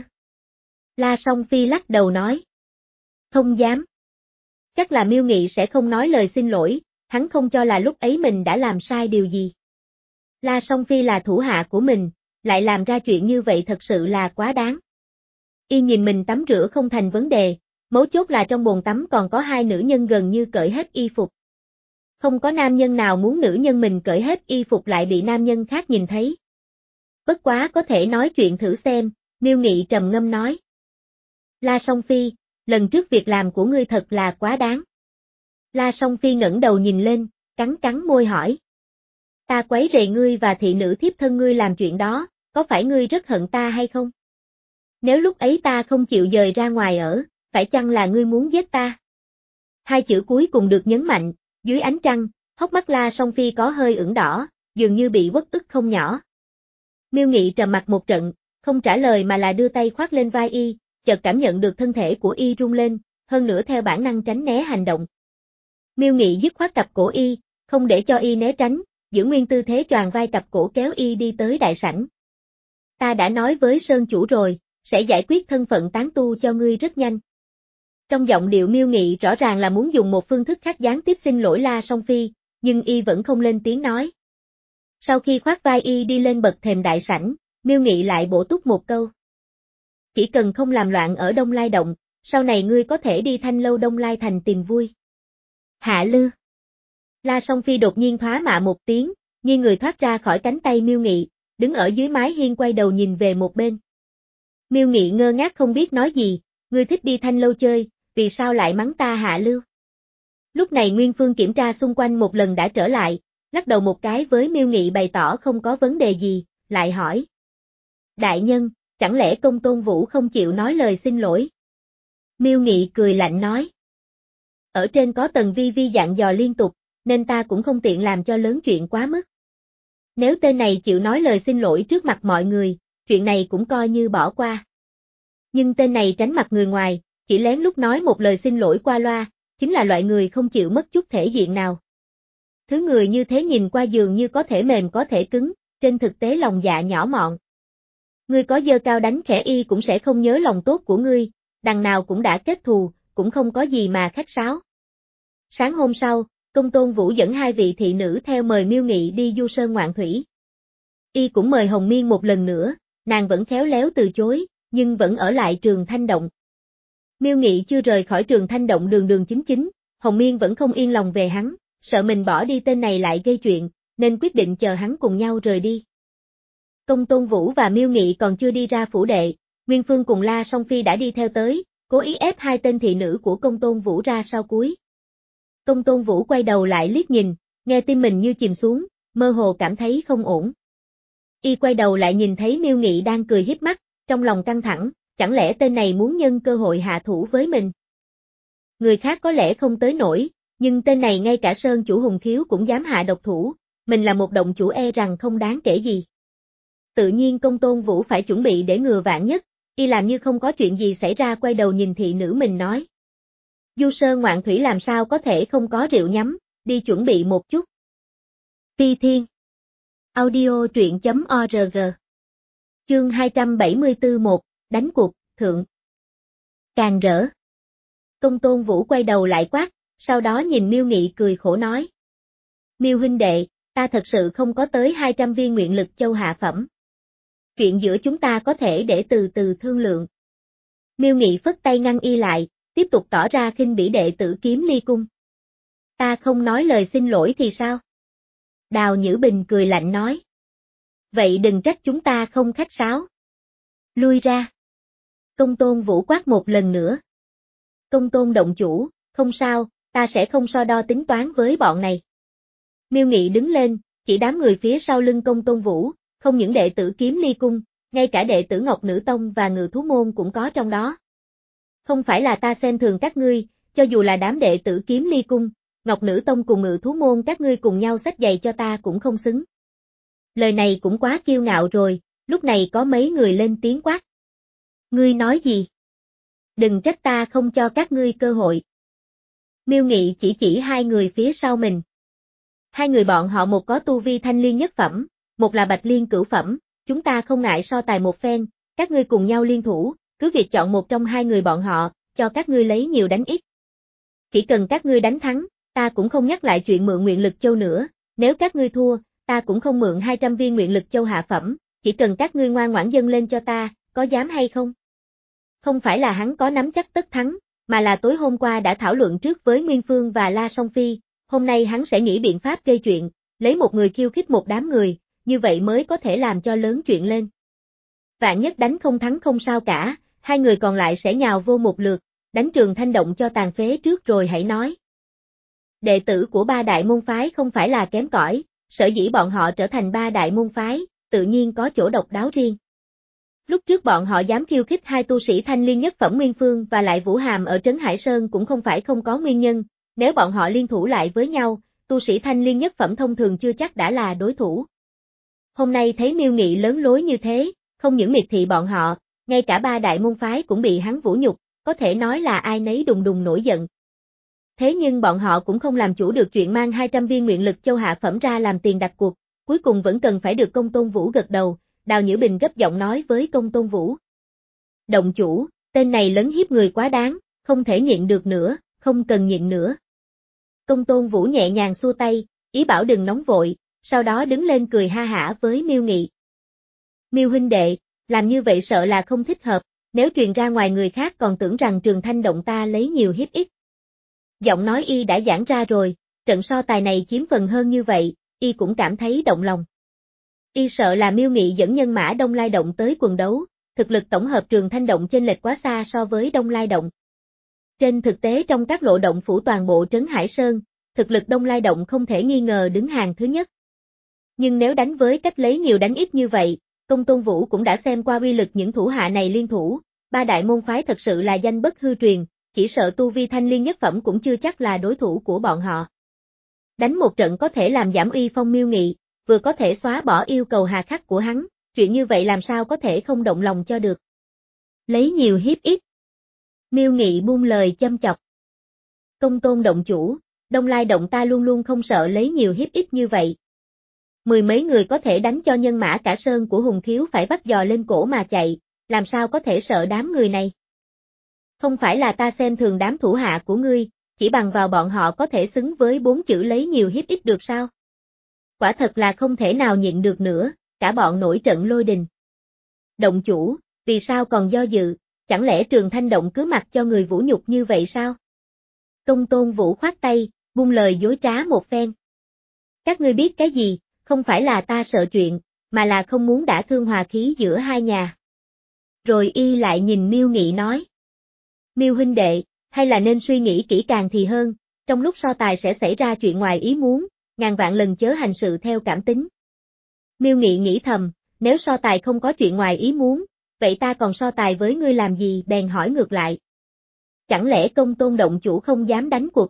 La Song Phi lắc đầu nói. Không dám. Chắc là Miêu Nghị sẽ không nói lời xin lỗi, hắn không cho là lúc ấy mình đã làm sai điều gì. La Song Phi là thủ hạ của mình, lại làm ra chuyện như vậy thật sự là quá đáng. Y nhìn mình tắm rửa không thành vấn đề, mấu chốt là trong bồn tắm còn có hai nữ nhân gần như cởi hết y phục. Không có nam nhân nào muốn nữ nhân mình cởi hết y phục lại bị nam nhân khác nhìn thấy. Bất quá có thể nói chuyện thử xem, Miêu Nghị trầm ngâm nói. La Song Phi, lần trước việc làm của ngươi thật là quá đáng. La Song Phi ngẩng đầu nhìn lên, cắn cắn môi hỏi. Ta quấy rầy ngươi và thị nữ thiếp thân ngươi làm chuyện đó, có phải ngươi rất hận ta hay không? Nếu lúc ấy ta không chịu dời ra ngoài ở, phải chăng là ngươi muốn giết ta? Hai chữ cuối cùng được nhấn mạnh, dưới ánh trăng, hốc mắt La Song Phi có hơi ửng đỏ, dường như bị uất ức không nhỏ. Miêu Nghị trầm mặt một trận, không trả lời mà là đưa tay khoác lên vai y, chợt cảm nhận được thân thể của y rung lên, hơn nữa theo bản năng tránh né hành động. Miêu Nghị dứt khoát cặp cổ y, không để cho y né tránh, giữ nguyên tư thế choàng vai cặp cổ kéo y đi tới đại sảnh. Ta đã nói với Sơn chủ rồi, sẽ giải quyết thân phận tán tu cho ngươi rất nhanh. Trong giọng điệu Miêu Nghị rõ ràng là muốn dùng một phương thức khác gián tiếp xin lỗi La Song Phi, nhưng y vẫn không lên tiếng nói. Sau khi khoác vai y đi lên bậc thềm đại sảnh, Miêu Nghị lại bổ túc một câu. Chỉ cần không làm loạn ở Đông Lai Động, sau này ngươi có thể đi Thanh Lâu Đông Lai Thành tìm vui. Hạ lư. La Song Phi đột nhiên thoá mạ một tiếng, nghiêng người thoát ra khỏi cánh tay Miêu Nghị, đứng ở dưới mái hiên quay đầu nhìn về một bên. Miêu Nghị ngơ ngác không biết nói gì, ngươi thích đi Thanh Lâu chơi, vì sao lại mắng ta hạ lưu? Lúc này Nguyên Phương kiểm tra xung quanh một lần đã trở lại, lắc đầu một cái với Miêu Nghị bày tỏ không có vấn đề gì, lại hỏi. Đại nhân, chẳng lẽ Công Tôn Vũ không chịu nói lời xin lỗi? Miêu Nghị cười lạnh nói. Ở trên có Tần Vi Vi dặn dò liên tục, nên ta cũng không tiện làm cho lớn chuyện quá mức. Nếu tên này chịu nói lời xin lỗi trước mặt mọi người, chuyện này cũng coi như bỏ qua. Nhưng tên này tránh mặt người ngoài, chỉ lén lút nói một lời xin lỗi qua loa, chính là loại người không chịu mất chút thể diện nào. Thứ người như thế nhìn qua dường như có thể mềm có thể cứng, trên thực tế lòng dạ nhỏ mọn. Ngươi có giơ cao đánh khẽ y cũng sẽ không nhớ lòng tốt của ngươi, đằng nào cũng đã kết thù, cũng không có gì mà khách sáo. Sáng hôm sau, Công Tôn Vũ dẫn hai vị thị nữ theo mời Miêu Nghị đi du sơn ngoạn thủy. Y cũng mời Hồng Miên một lần nữa, nàng vẫn khéo léo từ chối, nhưng vẫn ở lại Trường Thanh Động. Miêu Nghị chưa rời khỏi Trường Thanh Động đường đường chính chính, Hồng Miên vẫn không yên lòng về hắn, sợ mình bỏ đi tên này lại gây chuyện, nên quyết định chờ hắn cùng nhau rời đi. Công Tôn Vũ và Miêu Nghị còn chưa đi ra phủ đệ, Nguyên Phương cùng La Song Phi đã đi theo tới, cố ý ép hai tên thị nữ của Công Tôn Vũ ra sau cuối. Công Tôn Vũ quay đầu lại liếc nhìn, nghe tim mình như chìm xuống, mơ hồ cảm thấy không ổn. Y quay đầu lại nhìn thấy Miêu Nghị đang cười híp mắt, trong lòng căng thẳng, chẳng lẽ tên này muốn nhân cơ hội hạ thủ với mình? Người khác có lẽ không tới nổi, nhưng tên này ngay cả Sơn chủ Hùng Khiếu cũng dám hạ độc thủ, mình là một động chủ e rằng không đáng kể gì. Tự nhiên Công Tôn Vũ phải chuẩn bị để ngừa vạn nhất, y làm như không có chuyện gì xảy ra quay đầu nhìn thị nữ mình nói. Du Sơn Ngoạn Thủy làm sao có thể không có rượu nhắm, đi chuẩn bị một chút. Phi Thiên Audio truyện.org Chương hai trăm bảy mươi tư một, đánh cuộc, thượng. Càng rỡ. Công Tôn Vũ quay đầu lại quát, sau đó nhìn Miêu Nghị cười khổ nói. Miêu huynh đệ, ta thật sự không có tới hai trăm viên nguyện lực châu hạ phẩm. Chuyện giữa chúng ta có thể để từ từ thương lượng. Miêu Nghị phất tay ngăn y lại, tiếp tục tỏ ra khinh bỉ đệ tử Kiếm Ly Cung. Ta không nói lời xin lỗi thì sao? Đào Nhữ Bình cười lạnh nói. Vậy đừng trách chúng ta không khách sáo. Lui ra. Công Tôn Vũ quát một lần nữa. Công Tôn động chủ, không sao, ta sẽ không so đo tính toán với bọn này. Miêu Nghị đứng lên, chỉ đám người phía sau lưng Công Tôn Vũ, không những đệ tử Kiếm Ly Cung, ngay cả đệ tử Ngọc Nữ Tông và Ngự Thú Môn cũng có trong đó. Không phải là ta xem thường các ngươi, cho dù là đám đệ tử Kiếm Ly Cung, Ngọc Nữ Tông cùng Ngự Thú Môn các ngươi cùng nhau xách giày cho ta cũng không xứng. Lời này cũng quá kiêu ngạo rồi, lúc này có mấy người lên tiếng quát. Ngươi nói gì? Đừng trách ta không cho các ngươi cơ hội. Miêu Nghị chỉ chỉ hai người phía sau mình. Hai người bọn họ một có tu vi thanh liên nhất phẩm, một là bạch liên cửu phẩm, chúng ta không ngại so tài một phen, các ngươi cùng nhau liên thủ, cứ việc chọn một trong hai người bọn họ, cho các ngươi lấy nhiều đánh ít. Chỉ cần các ngươi đánh thắng, ta cũng không nhắc lại chuyện mượn nguyện lực châu nữa, nếu các ngươi thua, ta cũng không mượn hai trăm viên nguyện lực châu hạ phẩm, chỉ cần các ngươi ngoan ngoãn dâng lên cho ta, có dám hay không? Không phải là hắn có nắm chắc tất thắng, mà là tối hôm qua đã thảo luận trước với Nguyên Phương và La Song Phi, hôm nay hắn sẽ nghĩ biện pháp gây chuyện, lấy một người khiêu khích một đám người, như vậy mới có thể làm cho lớn chuyện lên. Vạn nhất đánh không thắng không sao cả, hai người còn lại sẽ nhào vô một lượt, đánh Trường Thanh Động cho tàn phế trước rồi hãy nói. Đệ tử của ba đại môn phái không phải là kém cỏi, sở dĩ bọn họ trở thành ba đại môn phái, tự nhiên có chỗ độc đáo riêng. Lúc trước bọn họ dám khiêu khích hai tu sĩ thanh liên nhất phẩm Nguyên Phương và lại Vũ Hàm ở Trấn Hải Sơn cũng không phải không có nguyên nhân, nếu bọn họ liên thủ lại với nhau, tu sĩ thanh liên nhất phẩm thông thường chưa chắc đã là đối thủ. Hôm nay thấy Miêu Nghị lớn lối như thế, không những miệt thị bọn họ, ngay cả ba đại môn phái cũng bị hắn vũ nhục, có thể nói là ai nấy đùng đùng nổi giận. Thế nhưng bọn họ cũng không làm chủ được chuyện mang hai trăm viên nguyện lực châu hạ phẩm ra làm tiền đặt cuộc, cuối cùng vẫn cần phải được Công Tôn Vũ gật đầu, Đào Nhữ Bình gấp giọng nói với Công Tôn Vũ. Động chủ, tên này lấn hiếp người quá đáng, không thể nhịn được nữa, không cần nhịn nữa. Công Tôn Vũ nhẹ nhàng xua tay, ý bảo đừng nóng vội, sau đó đứng lên cười ha hả với Miêu Nghị. Miêu huynh đệ, làm như vậy sợ là không thích hợp, nếu truyền ra ngoài người khác còn tưởng rằng Trường Thanh Động ta lấy nhiều hiếp ít. Giọng nói y đã giãn ra rồi, trận so tài này chiếm phần hơn như vậy, y cũng cảm thấy động lòng. Y sợ là Miêu Nghị dẫn nhân mã Đông Lai Động tới quần đấu, thực lực tổng hợp Trường Thanh Động chênh lệch quá xa so với Đông Lai Động. Trên thực tế trong các lộ động phủ toàn bộ Trấn Hải Sơn, thực lực Đông Lai Động không thể nghi ngờ đứng hàng thứ nhất. Nhưng nếu đánh với cách lấy nhiều đánh ít như vậy, Công Tôn Vũ cũng đã xem qua uy lực những thủ hạ này liên thủ, ba đại môn phái thật sự là danh bất hư truyền, chỉ sợ tu vi thanh liên nhất phẩm cũng chưa chắc là đối thủ của bọn họ. Đánh một trận có thể làm giảm uy phong Miêu Nghị, vừa có thể xóa bỏ yêu cầu hà khắc của hắn, chuyện như vậy làm sao có thể không động lòng cho được. Lấy nhiều hiếp ít. Miêu Nghị buông lời châm chọc. Công Tôn động chủ, Đông Lai Động ta luôn luôn không sợ lấy nhiều hiếp ít như vậy. Mười mấy người có thể đánh cho nhân mã cả sơn của Hùng Khiếu phải vắt giò lên cổ mà chạy, làm sao có thể sợ đám người này. Không phải là ta xem thường đám thủ hạ của ngươi, chỉ bằng vào bọn họ có thể xứng với bốn chữ lấy nhiều hiếp ít được sao? Quả thật là không thể nào nhịn được nữa, cả bọn nổi trận lôi đình. Động chủ, vì sao còn do dự, chẳng lẽ Trường Thanh Động cứ mặc cho người vũ nhục như vậy sao? Công Tôn Vũ khoát tay, buông lời dối trá một phen. Các ngươi biết cái gì, Không phải là ta sợ chuyện, mà là không muốn đả thương hòa khí giữa hai nhà. Rồi y lại nhìn Miêu Nghị nói. Miêu huynh đệ, hay là nên suy nghĩ kỹ càng thì hơn, trong lúc so tài sẽ xảy ra chuyện ngoài ý muốn, ngàn vạn lần chớ hành sự theo cảm tính. Miêu Nghị nghĩ thầm, nếu so tài không có chuyện ngoài ý muốn, vậy ta còn so tài với ngươi làm gì, bèn hỏi ngược lại. Chẳng lẽ Công Tôn động chủ không dám đánh cuộc?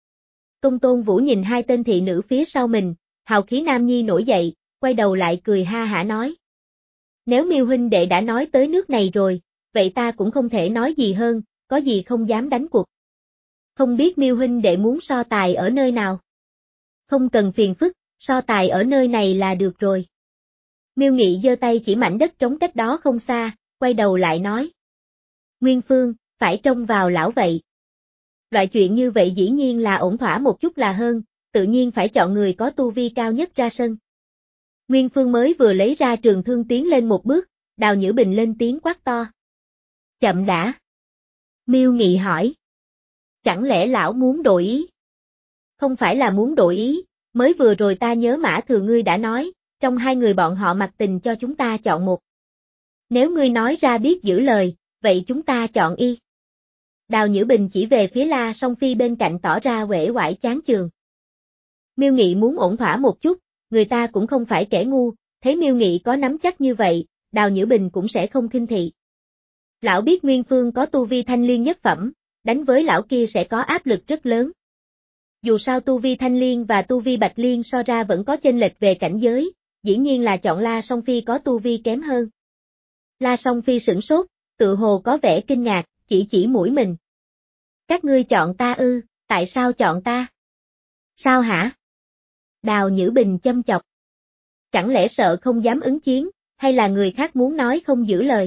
Công Tôn Vũ nhìn hai tên thị nữ phía sau mình, hào khí nam nhi nổi dậy, quay đầu lại cười ha hả nói. Nếu Miêu huynh đệ đã nói tới nước này rồi, vậy ta cũng không thể nói gì hơn, có gì không dám đánh cuộc. Không biết Miêu huynh đệ muốn so tài ở nơi nào? Không cần phiền phức, so tài ở nơi này là được rồi. Miêu Nghị giơ tay chỉ mảnh đất trống cách đó không xa, quay đầu lại nói. Nguyên Phương, phải trông vào lão vậy. Loại chuyện như vậy dĩ nhiên là ổn thỏa một chút là hơn, tự nhiên phải chọn người có tu vi cao nhất ra sân. Nguyên Phương mới vừa lấy ra trường thương tiến lên một bước, Đào Nhữ Bình lên tiếng quát to. Chậm đã. Miêu Nghị hỏi. Chẳng lẽ lão muốn đổi ý? Không phải là muốn đổi ý, mới vừa rồi ta nhớ Mã Thừa ngươi đã nói, trong hai người bọn họ mặc tình cho chúng ta chọn một. Nếu ngươi nói ra biết giữ lời, vậy chúng ta chọn y. Đào Nhữ Bình chỉ về phía La Song Phi bên cạnh tỏ ra uể oải chán chường. Miêu Nghị muốn ổn thỏa một chút, người ta cũng không phải kẻ ngu, thấy Miêu Nghị có nắm chắc như vậy, Đào Nhữ Bình cũng sẽ không khinh thị. Lão biết Nguyên Phương có tu vi thanh liên nhất phẩm, đánh với lão kia sẽ có áp lực rất lớn. Dù sao tu vi thanh liên và tu vi bạch liên so ra vẫn có chênh lệch về cảnh giới, dĩ nhiên là chọn La Song Phi có tu vi kém hơn. La Song Phi sửng sốt, tự hồ có vẻ kinh ngạc, chỉ chỉ mũi mình. Các ngươi chọn ta ư, tại sao chọn ta? Sao hả? Đào Nhữ Bình châm chọc. Chẳng lẽ sợ không dám ứng chiến, hay là người khác muốn nói không giữ lời?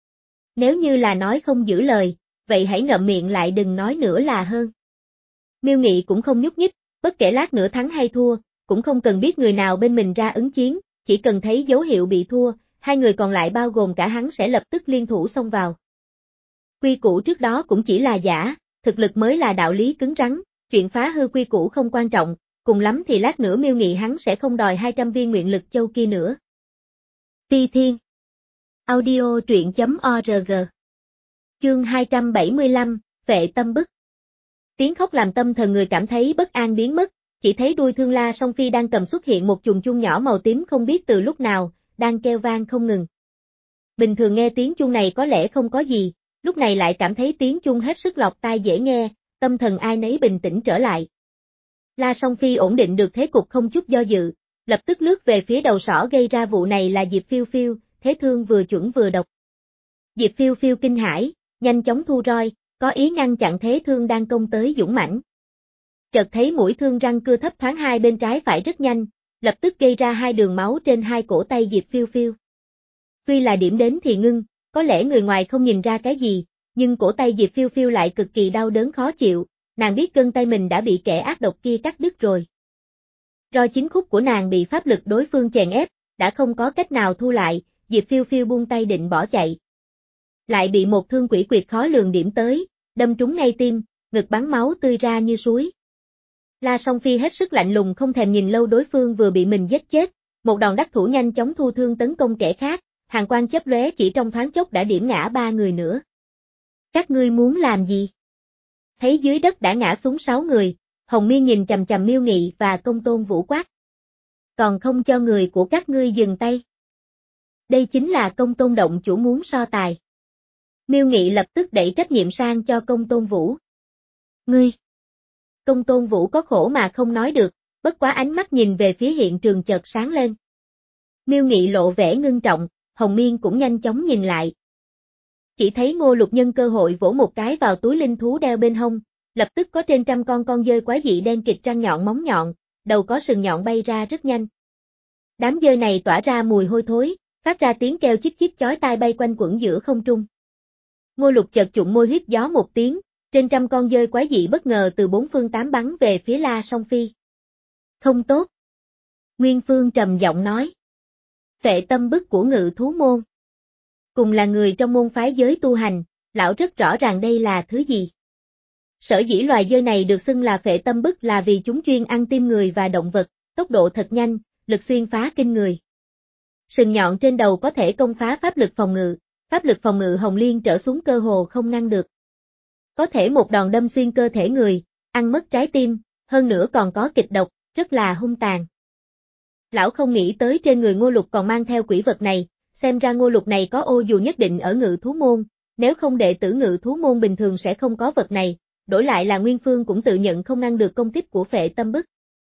Nếu như là nói không giữ lời, vậy hãy ngậm miệng lại đừng nói nữa là hơn. Miêu Nghị cũng không nhúc nhích, bất kể lát nữa thắng hay thua, cũng không cần biết người nào bên mình ra ứng chiến, chỉ cần thấy dấu hiệu bị thua, hai người còn lại bao gồm cả hắn sẽ lập tức liên thủ xông vào. Quy củ trước đó cũng chỉ là giả, thực lực mới là đạo lý cứng rắn, chuyện phá hư quy củ không quan trọng, cùng lắm thì lát nữa Miêu Nghị hắn sẽ không đòi hai trăm viên nguyện lực châu kia nữa. Phi Thiên Audio truyện chấm org Chương hai trăm bảy mươi lăm, Phệ Tâm Bức. Tiếng khóc làm tâm thần người cảm thấy bất an biến mất, chỉ thấy đuôi thương La Song Phi đang cầm xuất hiện một chùm chuông nhỏ màu tím không biết từ lúc nào, đang kêu vang không ngừng. Bình thường nghe tiếng chuông này có lẽ không có gì, lúc này lại cảm thấy tiếng chuông hết sức lọt tai dễ nghe, tâm thần ai nấy bình tĩnh trở lại. La Song Phi ổn định được thế cục không chút do dự, lập tức lướt về phía đầu sỏ gây ra vụ này là Diệp Phiêu Phiêu, thế thương vừa chuẩn vừa độc. Diệp Phiêu Phiêu kinh hãi, nhanh chóng thu roi, có ý ngăn chặn thế thương đang công tới dũng mãnh. Chợt thấy mũi thương răng cưa thấp thoáng hai bên trái phải rất nhanh, lập tức gây ra hai đường máu trên hai cổ tay Diệp Phiêu Phiêu. Tuy là điểm đến thì ngưng, có lẽ người ngoài không nhìn ra cái gì, nhưng cổ tay Diệp Phiêu Phiêu lại cực kỳ đau đớn khó chịu, nàng biết gân tay mình đã bị kẻ ác độc kia cắt đứt rồi. Roi chính khúc của nàng bị pháp lực đối phương chèn ép, đã không có cách nào thu lại, Diệp Phiêu Phiêu buông tay định bỏ chạy. Lại bị một thương quỷ quyệt khó lường điểm tới, đâm trúng ngay tim, ngực bắn máu tươi ra như suối. La Song Phi hết sức lạnh lùng không thèm nhìn lâu đối phương vừa bị mình giết chết, một đòn đắc thủ nhanh chóng thu thương tấn công kẻ khác, hàn quang chớp lóe chỉ trong thoáng chốc đã điểm ngã ba người nữa. Các ngươi muốn làm gì? Thấy dưới đất đã ngã xuống sáu người, Hồng Miên nhìn chằm chằm Miêu Nghị và Công Tôn Vũ quát. Còn không cho người của các ngươi dừng tay. Đây chính là Công Tôn động chủ muốn so tài. Miêu Nghị lập tức đẩy trách nhiệm sang cho Công Tôn Vũ. Ngươi! Công Tôn Vũ có khổ mà không nói được, bất quá ánh mắt nhìn về phía hiện trường chợt sáng lên. Miêu Nghị lộ vẻ ngưng trọng, Hồng Miên cũng nhanh chóng nhìn lại. Chỉ thấy Ngô Lục nhân cơ hội vỗ một cái vào túi linh thú đeo bên hông, lập tức có trên trăm con con dơi quái dị đen kịt răng nhọn móng nhọn, đầu có sừng nhọn bay ra rất nhanh. Đám dơi này tỏa ra mùi hôi thối, phát ra tiếng kêu chích chích chói tai bay quanh quẩn giữa không trung. Ngô Lục chợt trụng môi huýt gió một tiếng, trên trăm con dơi quái dị bất ngờ từ bốn phương tám bắn về phía La Song Phi. Không tốt. Nguyên Phương trầm giọng nói. Phệ tâm bức của Ngự Thú Môn. Cùng là người trong môn phái giới tu hành, lão rất rõ ràng đây là thứ gì. Sở dĩ loài dơi này được xưng là phệ tâm bức là vì chúng chuyên ăn tim người và động vật, tốc độ thật nhanh, lực xuyên phá kinh người. Sừng nhọn trên đầu có thể công phá pháp lực phòng ngự, pháp lực phòng ngự Hồng Liên trở xuống cơ hồ không ngăn được. Có thể một đòn đâm xuyên cơ thể người, ăn mất trái tim, hơn nữa còn có kịch độc, rất là hung tàn. Lão không nghĩ tới trên người Ngô Lục còn mang theo quỷ vật này, xem ra Ngô Lục này có ô dù nhất định ở ngự thú môn, nếu không đệ tử ngự thú môn bình thường sẽ không có vật này, đổi lại là Nguyên Phương cũng tự nhận không ngăn được công kích của Phệ Tâm Bức.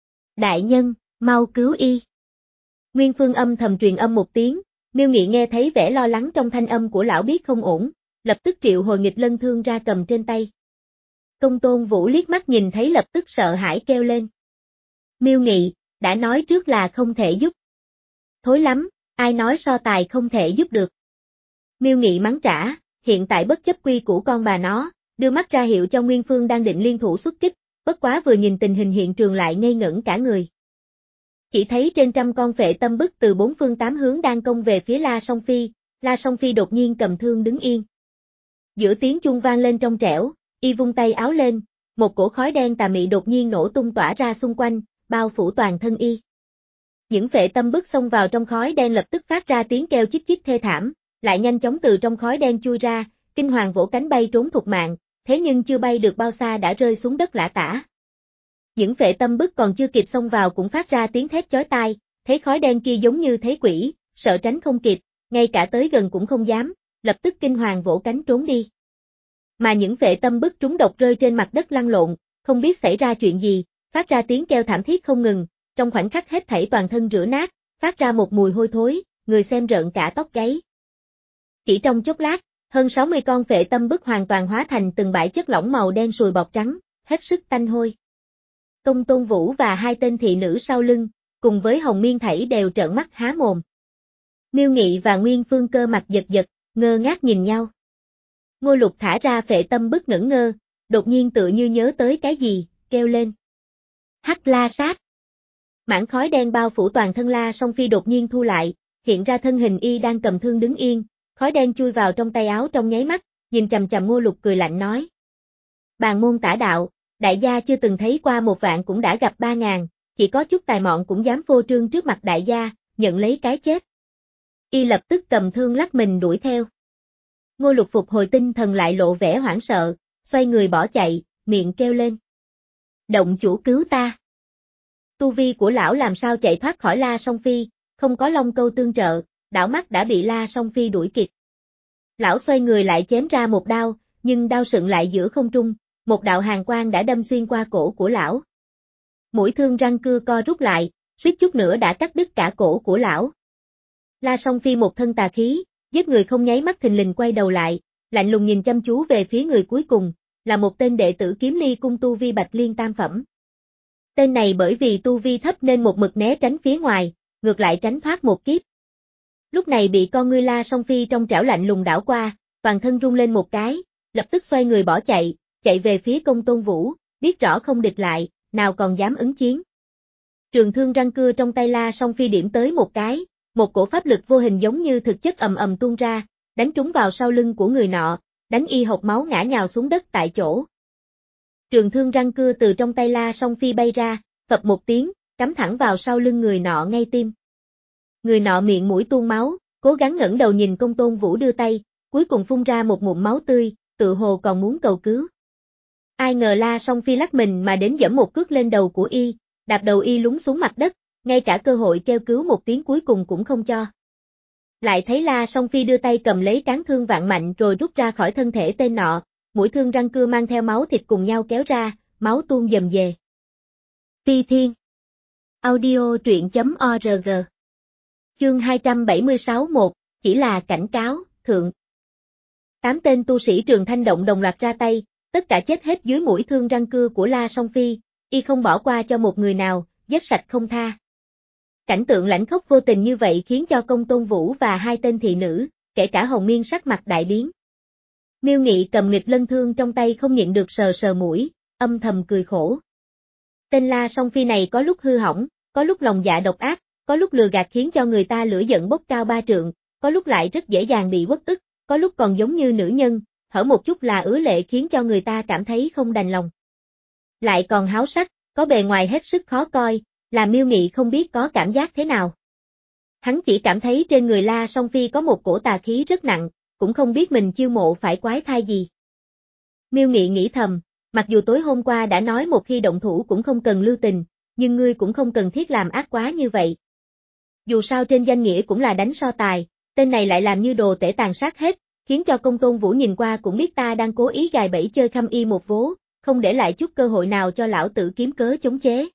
Đại nhân, mau cứu y. Nguyên Phương âm thầm truyền âm một tiếng, Miêu Nghị nghe thấy vẻ lo lắng trong thanh âm của lão biết không ổn, lập tức triệu hồi nghịch lân thương ra cầm trên tay. Công Tôn Vũ liếc mắt nhìn thấy lập tức sợ hãi kêu lên. Miêu Nghị, đã nói trước là không thể giúp. Thối lắm, ai nói so tài không thể giúp được. Miêu Nghị mắng trả, hiện tại bất chấp quy của con bà nó, đưa mắt ra hiệu cho Nguyên Phương đang định liên thủ xuất kích, bất quá vừa nhìn tình hình hiện trường lại ngây ngẩn cả người. Chỉ thấy trên trăm con Phệ Tâm Bức từ bốn phương tám hướng đang công về phía La Song Phi, La Song Phi đột nhiên cầm thương đứng yên. Giữa tiếng chuông vang lên trong trẻo, y vung tay áo lên, một cổ khói đen tà mị đột nhiên nổ tung tỏa ra xung quanh, bao phủ toàn thân y. Những Phệ Tâm Bức xông vào trong khói đen lập tức phát ra tiếng kêu chích chích thê thảm, lại nhanh chóng từ trong khói đen chui ra, kinh hoàng vỗ cánh bay trốn thục mạng, thế nhưng chưa bay được bao xa đã rơi xuống đất lả tả. Những Phệ Tâm Bức còn chưa kịp xông vào cũng phát ra tiếng thét chói tai, thấy khói đen kia giống như thấy quỷ, sợ tránh không kịp, ngay cả tới gần cũng không dám, lập tức kinh hoàng vỗ cánh trốn đi. Mà những Phệ Tâm Bức trúng độc rơi trên mặt đất lăn lộn, không biết xảy ra chuyện gì, phát ra tiếng kêu thảm thiết không ngừng, trong khoảnh khắc hết thảy toàn thân rửa nát, phát ra một mùi hôi thối, người xem rợn cả tóc gáy. Chỉ trong chốc lát, hơn sáu mươi con Phệ Tâm Bức hoàn toàn hóa thành từng bãi chất lỏng màu đen sùi bọt trắng, hết sức tanh hôi. Công Tôn Vũ và hai tên thị nữ sau lưng, cùng với Hồng Miên thảy đều trợn mắt há mồm. Miêu Nghị và Nguyên Phương cơ mặt giật giật, ngơ ngác nhìn nhau. Ngô Lục thả ra Phệ Tâm Bức ngẩn ngơ, đột nhiên tự như nhớ tới cái gì, kêu lên. Hắc La Sát. Mảng khói đen bao phủ toàn thân La Song Phi đột nhiên thu lại, hiện ra thân hình y đang cầm thương đứng yên, khói đen chui vào trong tay áo trong nháy mắt, nhìn chằm chằm Ngô Lục cười lạnh nói. Bàn môn tả đạo, đại gia chưa từng thấy qua một vạn cũng đã gặp ba ngàn, chỉ có chút tài mọn cũng dám phô trương trước mặt đại gia, nhận lấy cái chết. Y lập tức cầm thương lắc mình đuổi theo. Ngô Lục phục hồi tinh thần lại lộ vẻ hoảng sợ, xoay người bỏ chạy, miệng kêu lên. Động chủ cứu ta. Tu vi của lão làm sao chạy thoát khỏi La Song Phi, không có Long Câu tương trợ, đảo mắt đã bị La Song Phi đuổi kịp. Lão xoay người lại chém ra một đao, nhưng đao sượng lại giữa không trung, một đạo hàn quang đã đâm xuyên qua cổ của lão. Mũi thương răng cưa co rút lại, suýt chút nữa đã cắt đứt cả cổ của lão. La Song Phi một thân tà khí, giết người không nháy mắt thình lình quay đầu lại, lạnh lùng nhìn chăm chú về phía người cuối cùng, là một tên đệ tử Kiếm Ly cung tu vi Bạch Liên tam phẩm. Tên này bởi vì tu vi thấp nên một mực né tránh phía ngoài, ngược lại tránh thoát một kiếp. Lúc này bị con ngươi La Song Phi trong trảo lạnh lùng đảo qua, toàn thân rung lên một cái, lập tức xoay người bỏ chạy, chạy về phía Công Tôn Vũ, biết rõ không địch lại, nào còn dám ứng chiến. Trường thương răng cưa trong tay La Song Phi điểm tới một cái, một cổ pháp lực vô hình giống như thực chất ầm ầm tuôn ra, đánh trúng vào sau lưng của người nọ, đánh y hộc máu ngã nhào xuống đất tại chỗ. Trường thương răng cưa từ trong tay La Song Phi bay ra, phập một tiếng, cắm thẳng vào sau lưng người nọ ngay tim. Người nọ miệng mũi tuôn máu, cố gắng ngẩng đầu nhìn Công Tôn Vũ đưa tay, cuối cùng phun ra một ngụm máu tươi, tự hồ còn muốn cầu cứu. Ai ngờ La Song Phi lắc mình mà đến giẫm một cước lên đầu của y, đạp đầu y lún xuống mặt đất, ngay cả cơ hội kêu cứu một tiếng cuối cùng cũng không cho. Lại thấy La Song Phi đưa tay cầm lấy cán thương vạn mạnh rồi rút ra khỏi thân thể tên nọ, mũi thương răng cưa mang theo máu thịt cùng nhau kéo ra, máu tuôn dầm về. Phi Thiên Audio truyện chấm org Chương hai trăm bảy mươi sáu một, chỉ là cảnh cáo, thượng. Tám tên tu sĩ Trường Thanh Động đồng loạt ra tay, tất cả chết hết dưới mũi thương răng cưa của La Song Phi, y không bỏ qua cho một người nào, giết sạch không tha. Cảnh tượng lãnh khốc vô tình như vậy khiến cho Công Tôn Vũ và hai tên thị nữ, kể cả Hồng Miên sắc mặt đại biến. Miêu Nghị cầm nghịch lân thương trong tay không nhịn được sờ sờ mũi, âm thầm cười khổ. Tên La Song Phi này có lúc hư hỏng, có lúc lòng dạ độc ác, có lúc lừa gạt khiến cho người ta lửa giận bốc cao ba trượng, có lúc lại rất dễ dàng bị uất ức, có lúc còn giống như nữ nhân, hở một chút là ứa lệ khiến cho người ta cảm thấy không đành lòng. Lại còn háo sắc, có bề ngoài hết sức khó coi, làm Miêu Nghị không biết có cảm giác thế nào. Hắn chỉ cảm thấy trên người La Song Phi có một cổ tà khí rất nặng, cũng không biết mình chiêu mộ phải quái thai gì. Miêu Nghị nghĩ thầm, mặc dù tối hôm qua đã nói một khi động thủ cũng không cần lưu tình, nhưng ngươi cũng không cần thiết làm ác quá như vậy. Dù sao trên danh nghĩa cũng là đánh so tài, tên này lại làm như đồ tể tàn sát hết, khiến cho Công Tôn Vũ nhìn qua cũng biết ta đang cố ý gài bẫy chơi khăm y một vố, không để lại chút cơ hội nào cho lão tử kiếm cớ chống chế.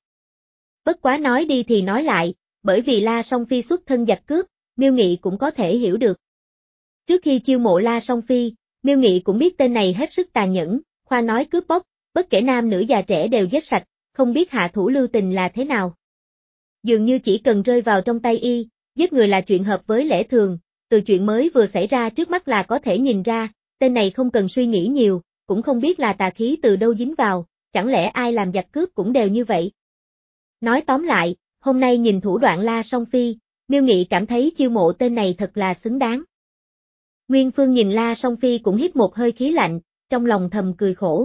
Bất quá nói đi thì nói lại, bởi vì La Song Phi xuất thân giặc cướp, Miêu Nghị cũng có thể hiểu được. Trước khi chiêu mộ La Song Phi, Miêu Nghị cũng biết tên này hết sức tàn nhẫn, khoa nói cướp bóc, bất kể nam nữ già trẻ đều giết sạch, không biết hạ thủ lưu tình là thế nào. Dường như chỉ cần rơi vào trong tay y, giết người là chuyện hợp với lẽ thường, từ chuyện mới vừa xảy ra trước mắt là có thể nhìn ra, tên này không cần suy nghĩ nhiều, cũng không biết là tà khí từ đâu dính vào, chẳng lẽ ai làm giặc cướp cũng đều như vậy. Nói tóm lại, hôm nay nhìn thủ đoạn La Song Phi, Miêu Nghị cảm thấy chiêu mộ tên này thật là xứng đáng. Nguyên Phương nhìn La Song Phi cũng hít một hơi khí lạnh, trong lòng thầm cười khổ.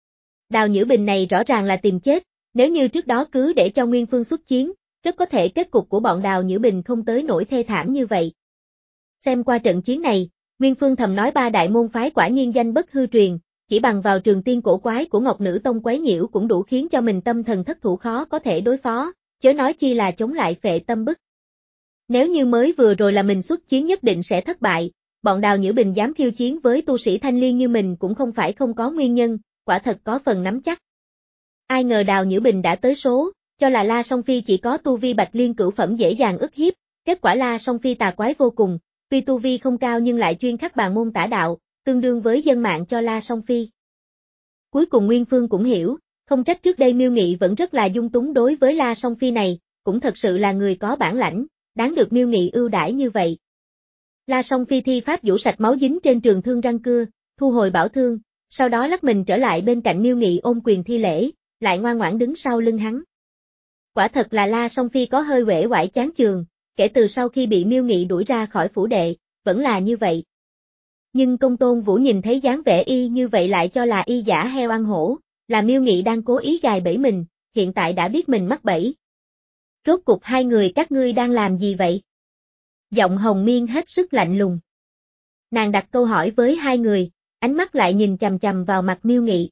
Đào Nhữ Bình này rõ ràng là tìm chết, nếu như trước đó cứ để cho Nguyên Phương xuất chiến, rất có thể kết cục của bọn Đào Nhữ Bình không tới nỗi thê thảm như vậy. Xem qua trận chiến này, Nguyên Phương thầm nói ba đại môn phái quả nhiên danh bất hư truyền, chỉ bằng vào trường tiên cổ quái của Ngọc Nữ Tông quấy nhiễu cũng đủ khiến cho mình tâm thần thất thủ khó có thể đối phó, chớ nói chi là chống lại Phệ Tâm Bức. Nếu như mới vừa rồi là mình xuất chiến nhất định sẽ thất bại, bọn Đào Nhữ Bình dám khiêu chiến với tu sĩ thanh liên như mình cũng không phải không có nguyên nhân, quả thật có phần nắm chắc. Ai ngờ Đào Nhữ Bình đã tới số, cho là La Song Phi chỉ có tu vi bạch liên cửu phẩm dễ dàng ức hiếp, kết quả La Song Phi tà quái vô cùng, tuy tu vi không cao nhưng lại chuyên khắc bàn môn tả đạo, tương đương với dân mạng cho La Song Phi. Cuối cùng Nguyên Phương cũng hiểu, không trách trước đây Miêu Nghị vẫn rất là dung túng đối với La Song Phi này, cũng thật sự là người có bản lãnh, đáng được Miêu Nghị ưu đãi như vậy. La Song Phi thi pháp vũ sạch máu dính trên trường thương răng cưa, thu hồi bảo thương, sau đó lắc mình trở lại bên cạnh Miêu Nghị ôm quyền thi lễ, lại ngoan ngoãn đứng sau lưng hắn. Quả thật là La Song Phi có hơi uể oải chán chường, kể từ sau khi bị Miêu Nghị đuổi ra khỏi phủ đệ, vẫn là như vậy. Nhưng Công Tôn Vũ nhìn thấy dáng vẻ y như vậy lại cho là y giả heo ăn hổ, là Miêu Nghị đang cố ý gài bẫy mình, hiện tại đã biết mình mắc bẫy. Rốt cục hai người các ngươi đang làm gì vậy? Giọng Hồng Miên hết sức lạnh lùng. Nàng đặt câu hỏi với hai người, ánh mắt lại nhìn chằm chằm vào mặt Miêu Nghị.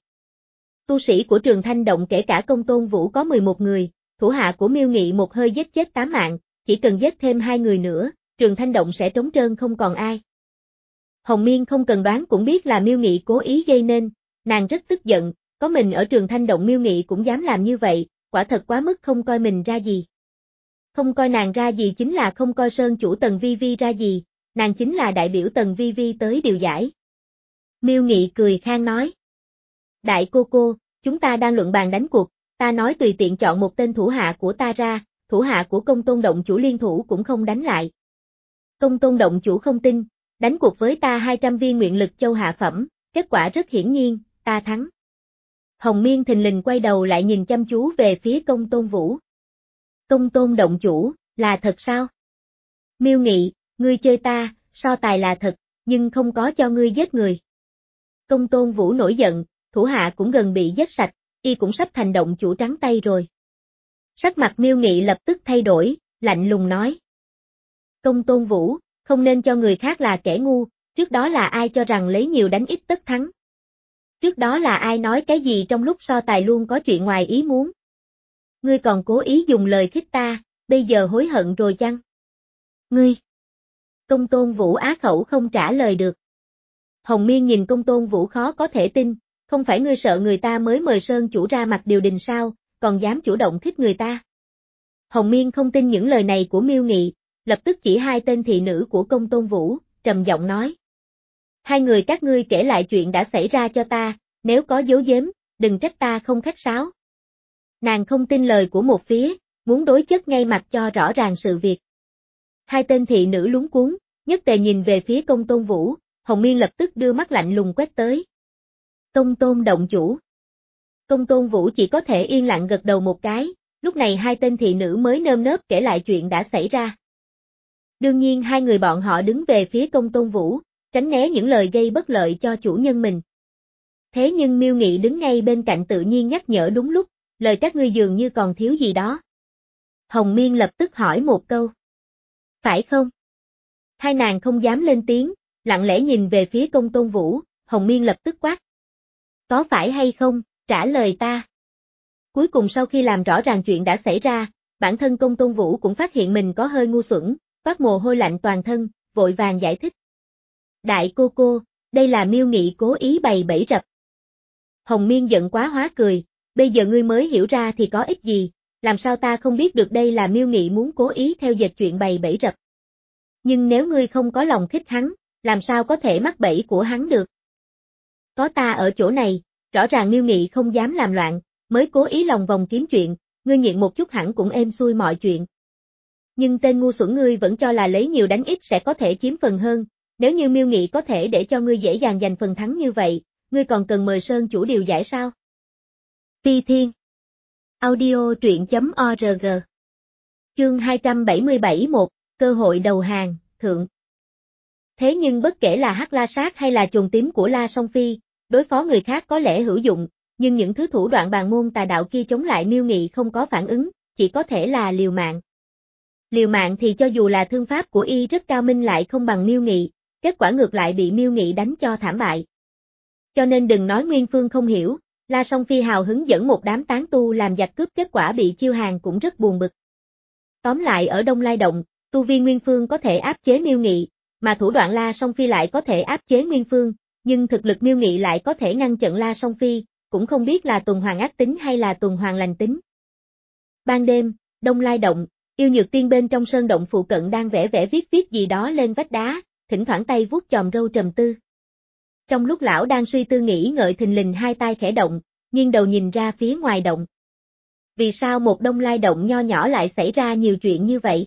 Tu sĩ của Trường Thanh Động kể cả Công Tôn Vũ có mười một người, thủ hạ của Miêu Nghị một hơi giết chết tám mạng, chỉ cần giết thêm hai người nữa, Trường Thanh Động sẽ trống trơn không còn ai. Hồng Miên không cần đoán cũng biết là Miêu Nghị cố ý gây nên, nàng rất tức giận, có mình ở Trường Thanh Động Miêu Nghị cũng dám làm như vậy, quả thật quá mức không coi mình ra gì. Không coi nàng ra gì chính là không coi Sơn chủ Tần Vi Vi ra gì, nàng chính là đại biểu Tần Vi Vi tới điều giải. Miêu Nghị cười khang nói. Đại cô cô, chúng ta đang luận bàn đánh cuộc, ta nói tùy tiện chọn một tên thủ hạ của ta ra, thủ hạ của Công Tôn Động chủ liên thủ cũng không đánh lại. Công Tôn Động chủ không tin, đánh cuộc với ta hai trăm viên nguyện lực châu hạ phẩm, kết quả rất hiển nhiên, ta thắng. Hồng Miên thình lình quay đầu lại nhìn chăm chú về phía Công Tôn Vũ. Công Tôn Động chủ, là thật sao? Miêu Nghị, ngươi chơi ta, so tài là thật, nhưng không có cho ngươi giết người. Công Tôn Vũ nổi giận, thủ hạ cũng gần bị giết sạch, y cũng sắp thành động chủ trắng tay rồi. Sắc mặt Miêu Nghị lập tức thay đổi, lạnh lùng nói. Công Tôn Vũ, không nên cho người khác là kẻ ngu, trước đó là ai cho rằng lấy nhiều đánh ít tất thắng. Trước đó là ai nói cái gì trong lúc so tài luôn có chuyện ngoài ý muốn. Ngươi còn cố ý dùng lời khích ta, bây giờ hối hận rồi chăng? Ngươi! Công Tôn Vũ á khẩu không trả lời được. Hồng Miên nhìn Công Tôn Vũ khó có thể tin, không phải ngươi sợ người ta mới mời Sơn chủ ra mặt điều đình sao, còn dám chủ động khích người ta. Hồng Miên không tin những lời này của Miêu Nghị, lập tức chỉ hai tên thị nữ của Công Tôn Vũ, trầm giọng nói. Hai người các ngươi kể lại chuyện đã xảy ra cho ta, nếu có giấu giếm, đừng trách ta không khách sáo. Nàng không tin lời của một phía, muốn đối chất ngay mặt cho rõ ràng sự việc. Hai tên thị nữ lúng cuống, nhất tề nhìn về phía Công Tôn Vũ, Hồng Miên lập tức đưa mắt lạnh lùng quét tới. Công Tôn Động chủ. Công Tôn Vũ chỉ có thể yên lặng gật đầu một cái, lúc này hai tên thị nữ mới nơm nớp kể lại chuyện đã xảy ra. Đương nhiên hai người bọn họ đứng về phía Công Tôn Vũ, tránh né những lời gây bất lợi cho chủ nhân mình. Thế nhưng Miêu Nghị đứng ngay bên cạnh tự nhiên nhắc nhở đúng lúc, lời các ngươi dường như còn thiếu gì đó. Hồng Miên lập tức hỏi một câu. Phải không? Hai nàng không dám lên tiếng, lặng lẽ nhìn về phía Công Tôn Vũ, Hồng Miên lập tức quát. Có phải hay không, trả lời ta. Cuối cùng sau khi làm rõ ràng chuyện đã xảy ra, bản thân Công Tôn Vũ cũng phát hiện mình có hơi ngu xuẩn, toát mồ hôi lạnh toàn thân, vội vàng giải thích. Đại cô cô, đây là Miêu Nghị cố ý bày bẫy rập. Hồng Miên giận quá hóa cười, bây giờ ngươi mới hiểu ra thì có ích gì, làm sao ta không biết được đây là Miêu Nghị muốn cố ý theo dệt chuyện bày bẫy rập. Nhưng nếu ngươi không có lòng khích hắn, làm sao có thể mắc bẫy của hắn được. Có ta ở chỗ này, rõ ràng Miêu Nghị không dám làm loạn, mới cố ý lòng vòng kiếm chuyện, ngươi nhịn một chút hẳn cũng êm xuôi mọi chuyện. Nhưng tên ngu xuẩn ngươi vẫn cho là lấy nhiều đánh ít sẽ có thể chiếm phần hơn, nếu như Miêu Nghị có thể để cho ngươi dễ dàng giành phần thắng như vậy, ngươi còn cần mời Sơn chủ điều giải sao? Phi Thiên Audio truyện.org Chương hai trăm bảy mươi bảy một, cơ hội đầu hàng, thượng. Thế nhưng bất kể là Hắc La Sát hay là chồn tím của La Song Phi, đối phó người khác có lẽ hữu dụng, nhưng những thứ thủ đoạn bàn môn tà đạo kia chống lại Miêu Nghị không có phản ứng, chỉ có thể là liều mạng. Liều mạng thì cho dù là thương pháp của y rất cao minh lại không bằng Miêu Nghị, kết quả ngược lại bị Miêu Nghị đánh cho thảm bại. Cho nên đừng nói Nguyên Phương không hiểu, La Song Phi hào hứng dẫn một đám tán tu làm giặc cướp kết quả bị chiêu hàng cũng rất buồn bực. Tóm lại ở Đông Lai Động, tu vi Nguyên Phương có thể áp chế Miêu Nghị, mà thủ đoạn La Song Phi lại có thể áp chế Nguyên Phương, nhưng thực lực Miêu Nghị lại có thể ngăn chặn La Song Phi, cũng không biết là tuần hoàn ác tính hay là tuần hoàn lành tính. Ban đêm, Đông Lai Động, Yêu Nhược Tiên bên trong sơn động phụ cận đang vẽ vẽ viết viết gì đó lên vách đá, thỉnh thoảng tay vuốt chòm râu trầm tư. Trong lúc lão đang suy tư nghĩ ngợi thình lình hai tay khẽ động, nghiêng đầu nhìn ra phía ngoài động. Vì sao một Đông Lai Động nho nhỏ lại xảy ra nhiều chuyện như vậy?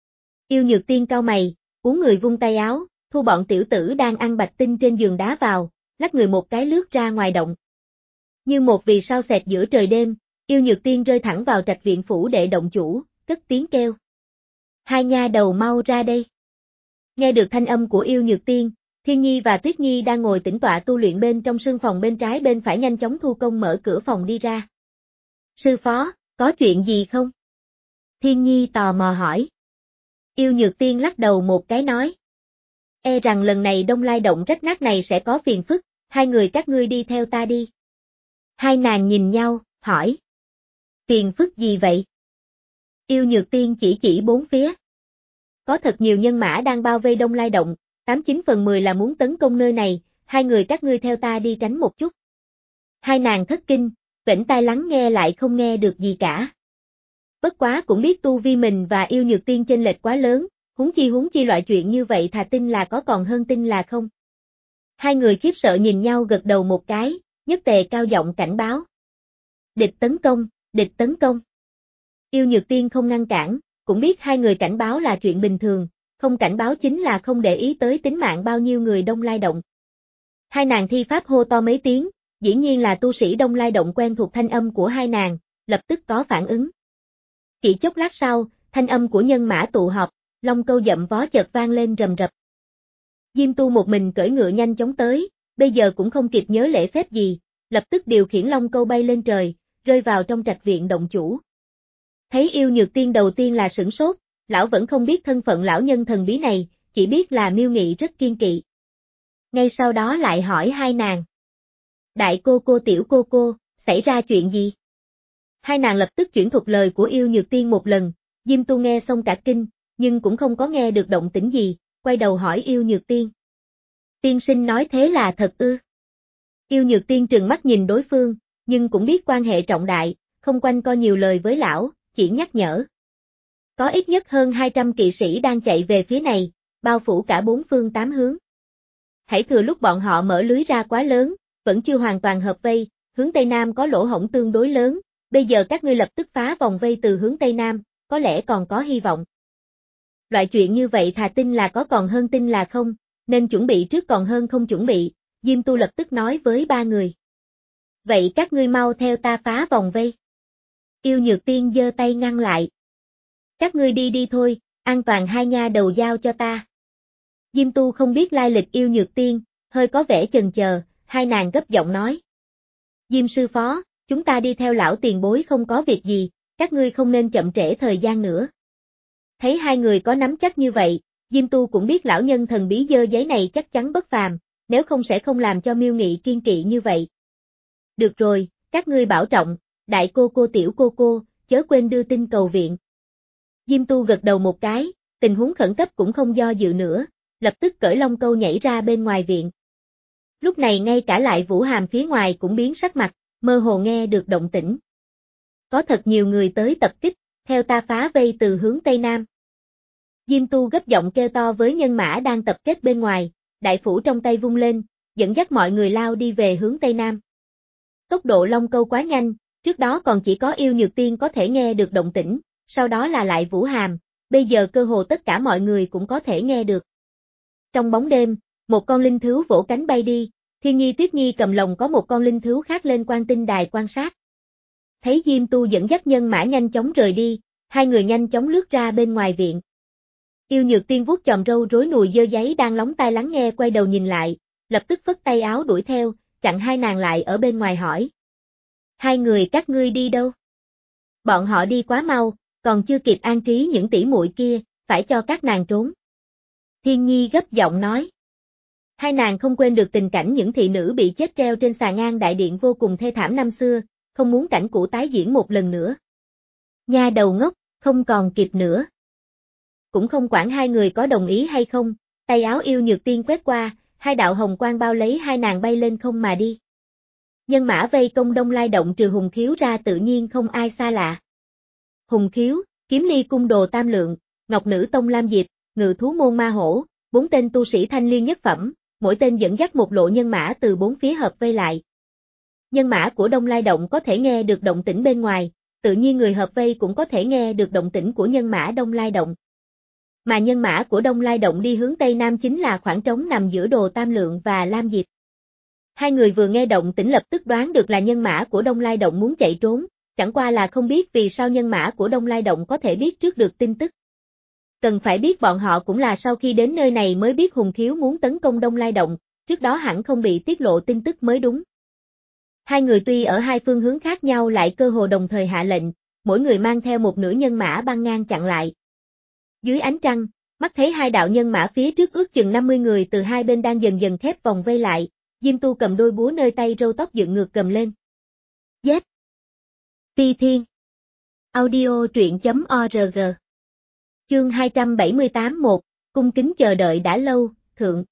Yêu Nhược Tiên cau mày, uốn người vung tay áo, thu bọn tiểu tử đang ăn bạch tinh trên giường đá vào, lắc người một cái lướt ra ngoài động. Như một vì sao xẹt giữa trời đêm, Yêu Nhược Tiên rơi thẳng vào trạch viện phủ đệ động chủ, cất tiếng kêu. Hai nha đầu mau ra đây. Nghe được thanh âm của Yêu Nhược Tiên, Thiên Nhi và Tuyết Nhi đang ngồi tĩnh tọa tu luyện bên trong sương phòng bên trái bên phải nhanh chóng thu công mở cửa phòng đi ra. Sư phó, có chuyện gì không? Thiên Nhi tò mò hỏi. Yêu Nhược Tiên lắc đầu một cái nói. E rằng lần này Đông Lai Động rách nát này sẽ có phiền phức, hai người các ngươi đi theo ta đi. Hai nàng nhìn nhau, hỏi. Phiền phức gì vậy? Yêu Nhược Tiên chỉ chỉ bốn phía. Có thật nhiều nhân mã đang bao vây Đông Lai Động, tám chín phần mười là muốn tấn công nơi này, hai người các ngươi theo ta đi tránh một chút. Hai nàng thất kinh, vểnh tai lắng nghe lại không nghe được gì cả. Bất quá cũng biết tu vi mình và Yêu Nhược Tiên chênh lệch quá lớn, huống chi huống chi loại chuyện như vậy thà tin là có còn hơn tin là không. Hai người khiếp sợ nhìn nhau gật đầu một cái, nhất tề cao giọng cảnh báo. Địch tấn công, địch tấn công. Yêu Nhược Tiên không ngăn cản, cũng biết hai người cảnh báo là chuyện bình thường, không cảnh báo chính là không để ý tới tính mạng bao nhiêu người Đông Lai Động. Hai nàng thi pháp hô to mấy tiếng, dĩ nhiên là tu sĩ Đông Lai Động quen thuộc thanh âm của hai nàng, lập tức có phản ứng. Chỉ chốc lát sau, thanh âm của nhân mã tụ họp, long câu dậm vó chợt vang lên rầm rập. Diêm Tu một mình cưỡi ngựa nhanh chóng tới, bây giờ cũng không kịp nhớ lễ phép gì, lập tức điều khiển long câu bay lên trời, rơi vào trong trạch viện động chủ. Thấy Yêu Nhược Tiên đầu tiên là sửng sốt, lão vẫn không biết thân phận lão nhân thần bí này, chỉ biết là Miêu Nghị rất kiên kỵ. Ngay sau đó lại hỏi hai nàng. Đại cô cô tiểu cô cô, xảy ra chuyện gì? Hai nàng lập tức chuyển thuật lời của Yêu Nhược Tiên một lần, Diêm Tu nghe xong cả kinh, nhưng cũng không có nghe được động tĩnh gì, quay đầu hỏi Yêu Nhược Tiên. Tiên sinh nói thế là thật ư? Yêu Nhược Tiên trừng mắt nhìn đối phương, nhưng cũng biết quan hệ trọng đại, không quanh co nhiều lời với lão, chỉ nhắc nhở. Có ít nhất hơn hai trăm kỵ sĩ đang chạy về phía này, bao phủ cả bốn phương tám hướng. Hãy thừa lúc bọn họ mở lưới ra quá lớn, vẫn chưa hoàn toàn hợp vây, hướng Tây Nam có lỗ hổng tương đối lớn, bây giờ các ngươi lập tức phá vòng vây từ hướng Tây Nam, có lẽ còn có hy vọng. Loại chuyện như vậy thà tin là có còn hơn tin là không, nên chuẩn bị trước còn hơn không chuẩn bị, Diêm Tu lập tức nói với ba người. Vậy các ngươi mau theo ta phá vòng vây. Yêu Nhược Tiên giơ tay ngăn lại. Các ngươi đi đi thôi, an toàn hai nha đầu giao cho ta. Diêm Tu không biết lai lịch Yêu Nhược Tiên, hơi có vẻ chần chờ, hai nàng gấp giọng nói. Diêm sư phó, chúng ta đi theo lão tiền bối không có việc gì, các ngươi không nên chậm trễ thời gian nữa. Thấy hai người có nắm chắc như vậy, Diêm Tu cũng biết lão nhân thần bí dơ giấy này chắc chắn bất phàm, nếu không sẽ không làm cho Miêu Nghị kiên kỵ như vậy. Được rồi, các ngươi bảo trọng, đại cô cô tiểu cô cô, chớ quên đưa tin cầu viện. Diêm Tu gật đầu một cái, tình huống khẩn cấp cũng không do dự nữa, lập tức cởi long câu nhảy ra bên ngoài viện. Lúc này ngay cả lại Vũ Hàm phía ngoài cũng biến sắc mặt, mơ hồ nghe được động tĩnh. Có thật nhiều người tới tập kích, theo ta phá vây từ hướng Tây Nam. Diêm Tu gấp giọng kêu to với nhân mã đang tập kết bên ngoài, đại phủ trong tay vung lên, dẫn dắt mọi người lao đi về hướng Tây Nam. Tốc độ long câu quá nhanh, trước đó còn chỉ có Yêu Nhược Tiên có thể nghe được động tĩnh, sau đó là lại Vũ Hàm, bây giờ cơ hồ tất cả mọi người cũng có thể nghe được. Trong bóng đêm, một con linh thú vỗ cánh bay đi, Thiên Nhi Tuyết Nhi cầm lồng có một con linh thú khác lên quan tinh đài quan sát. Thấy Diêm Tu dẫn dắt nhân mã nhanh chóng rời đi, hai người nhanh chóng lướt ra bên ngoài viện. Yêu Nhược Tiên vuốt chòm râu rối nùi dơ giấy đang lóng tai lắng nghe quay đầu nhìn lại, lập tức phất tay áo đuổi theo, chặn hai nàng lại ở bên ngoài hỏi. Hai người các ngươi đi đâu? Bọn họ đi quá mau, còn chưa kịp an trí những tỷ muội kia, phải cho các nàng trốn. Thiên Nhi gấp giọng nói. Hai nàng không quên được tình cảnh những thị nữ bị chết treo trên xà ngang đại điện vô cùng thê thảm năm xưa, không muốn cảnh cũ tái diễn một lần nữa. Nha đầu ngốc, không còn kịp nữa. Cũng không quản hai người có đồng ý hay không, tay áo Yêu Nhược Tiên quét qua, hai đạo hồng quang bao lấy hai nàng bay lên không mà đi. Nhân mã vây công Đông Lai Động trừ Hùng Khiếu ra tự nhiên không ai xa lạ. Hùng Khiếu, Kiếm Ly Cung Đồ Tam Lượng, Ngọc Nữ Tông Lam Diệp, Ngự Thú Môn Ma Hổ, bốn tên tu sĩ thanh liên nhất phẩm, mỗi tên dẫn dắt một lộ nhân mã từ bốn phía hợp vây lại. Nhân mã của Đông Lai Động có thể nghe được động tĩnh bên ngoài, tự nhiên người hợp vây cũng có thể nghe được động tĩnh của nhân mã Đông Lai Động. Mà nhân mã của Đông Lai Động đi hướng Tây Nam chính là khoảng trống nằm giữa Đồ Tam Lượng và Lam Diệp. Hai người vừa nghe động tĩnh lập tức đoán được là nhân mã của Đông Lai Động muốn chạy trốn, chẳng qua là không biết vì sao nhân mã của Đông Lai Động có thể biết trước được tin tức. Cần phải biết bọn họ cũng là sau khi đến nơi này mới biết Hùng Khiếu muốn tấn công Đông Lai Động, trước đó hẳn không bị tiết lộ tin tức mới đúng. Hai người tuy ở hai phương hướng khác nhau lại cơ hồ đồng thời hạ lệnh, mỗi người mang theo một nửa nhân mã băng ngang chặn lại. Dưới ánh trăng, mắt thấy hai đạo nhân mã phía trước ước chừng năm mươi người từ hai bên đang dần dần khép vòng vây lại, Diêm Tu cầm đôi búa nơi tay râu tóc dựng ngược cầm lên. Giết! Phi Thiên. Audio truyện chấm org. Chương hai trăm bảy mươi tám một, cung kính chờ đợi đã lâu, thượng.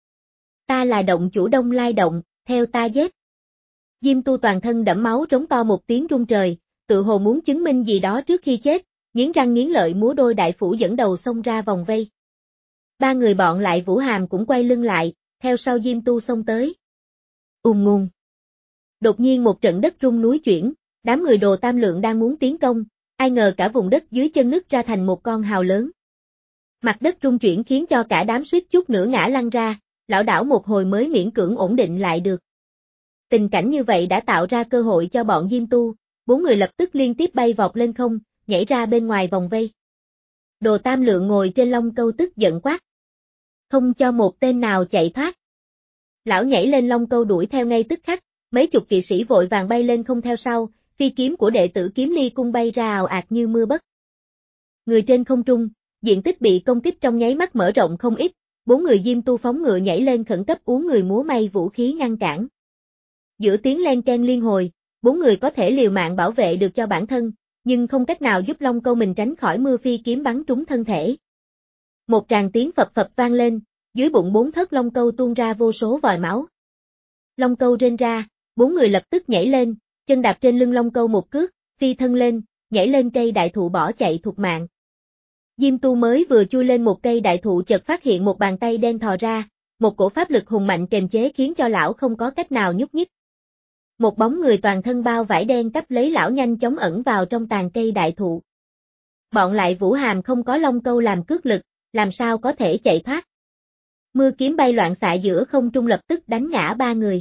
Ta là động chủ Đông Lai Động, theo ta giết. Diêm Tu toàn thân đẫm máu trống to một tiếng rung trời, tự hồ muốn chứng minh gì đó trước khi chết, nghiến răng nghiến lợi múa đôi đại phủ dẫn đầu xông ra vòng vây. Ba người bọn lại Vũ Hàm cũng quay lưng lại, theo sau Diêm Tu xông tới. Ùm ngùng. Đột nhiên một trận đất rung núi chuyển, đám người Đồ Tam Lượng đang muốn tiến công, ai ngờ cả vùng đất dưới chân nứt ra thành một con hào lớn. Mặt đất rung chuyển khiến cho cả đám suýt chút nữa ngã lăn ra, lảo đảo một hồi mới miễn cưỡng ổn định lại được. Tình cảnh như vậy đã tạo ra cơ hội cho bọn Diêm Tu, bốn người lập tức liên tiếp bay vọt lên không, nhảy ra bên ngoài vòng vây. Đồ Tam Lượng ngồi trên long câu tức giận quát. Không cho một tên nào chạy thoát. Lão nhảy lên long câu đuổi theo ngay tức khắc, mấy chục kỵ sĩ vội vàng bay lên không theo sau, phi kiếm của đệ tử Kiếm Ly Cung bay ra ào ạt như mưa bất. Người trên không trung, diện tích bị công kích trong nháy mắt mở rộng không ít, bốn người Diêm Tu phóng ngựa nhảy lên khẩn cấp uống người múa may vũ khí ngăn cản. Giữa tiếng len ken liên hồi, bốn người có thể liều mạng bảo vệ được cho bản thân, nhưng không cách nào giúp long câu mình tránh khỏi mưa phi kiếm bắn trúng thân thể. Một tràng tiếng phập phập vang lên, dưới bụng bốn thất long câu tuôn ra vô số vòi máu. Long câu rên ra, bốn người lập tức nhảy lên, chân đạp trên lưng long câu một cước, phi thân lên, nhảy lên cây đại thụ bỏ chạy thục mạng. Diêm Tu mới vừa chui lên một cây đại thụ chợt phát hiện một bàn tay đen thò ra, một cổ pháp lực hùng mạnh kềm chế khiến cho lão không có cách nào nhúc nhích. Một bóng người toàn thân bao vải đen cắp lấy lão nhanh chóng ẩn vào trong tàn cây đại thụ. Bọn lại Vũ Hàm không có long câu làm cước lực, làm sao có thể chạy thoát. Mưa kiếm bay loạn xạ giữa không trung lập tức đánh ngã ba người.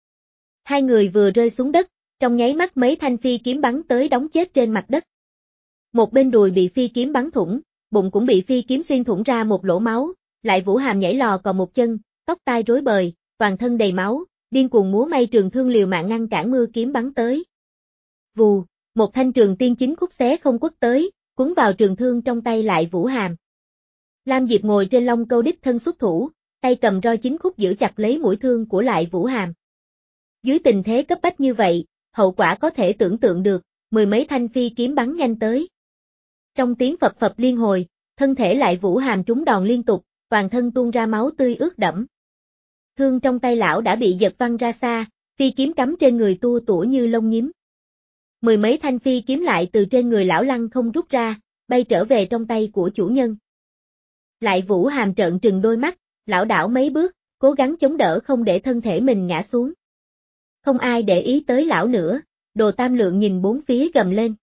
Hai người vừa rơi xuống đất, trong nháy mắt mấy thanh phi kiếm bắn tới đóng chết trên mặt đất. Một bên đùi bị phi kiếm bắn thủng, bụng cũng bị phi kiếm xuyên thủng ra một lỗ máu, lại Vũ Hàm nhảy lò còn một chân, tóc tai rối bời, toàn thân đầy máu, điên cuồng múa may trường thương liều mạng ngăn cản mưa kiếm bắn tới. Vù, một thanh trường tiên chính khúc xé không quất tới, cuốn vào trường thương trong tay Lại Vũ Hàm. Lam Diệp ngồi trên long câu đích thân xuất thủ, tay cầm roi chính khúc giữ chặt lấy mũi thương của Lại Vũ Hàm. Dưới tình thế cấp bách như vậy, hậu quả có thể tưởng tượng được, mười mấy thanh phi kiếm bắn nhanh tới. Trong tiếng phập phập liên hồi, thân thể Lại Vũ Hàm trúng đòn liên tục, toàn thân tuôn ra máu tươi ướt đẫm. Thương trong tay lão đã bị giật văng ra xa, phi kiếm cắm trên người tua tủa như lông nhím. Mười mấy thanh phi kiếm lại từ trên người lão lăng không rút ra, bay trở về trong tay của chủ nhân. Lại Vũ Hàm trợn trừng đôi mắt, lão đảo mấy bước, cố gắng chống đỡ không để thân thể mình ngã xuống. Không ai để ý tới lão nữa, Đồ Tam Lượng nhìn bốn phía gầm lên.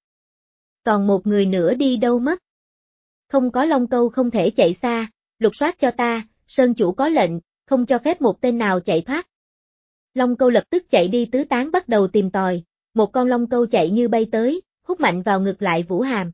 Còn một người nữa đi đâu mất? Không có long câu không thể chạy xa, lục soát cho ta, Sơn chủ có lệnh, không cho phép một tên nào chạy thoát. Long câu lập tức chạy đi tứ tán bắt đầu tìm tòi, một con long câu chạy như bay tới, hút mạnh vào ngực Lại Vũ Hàm.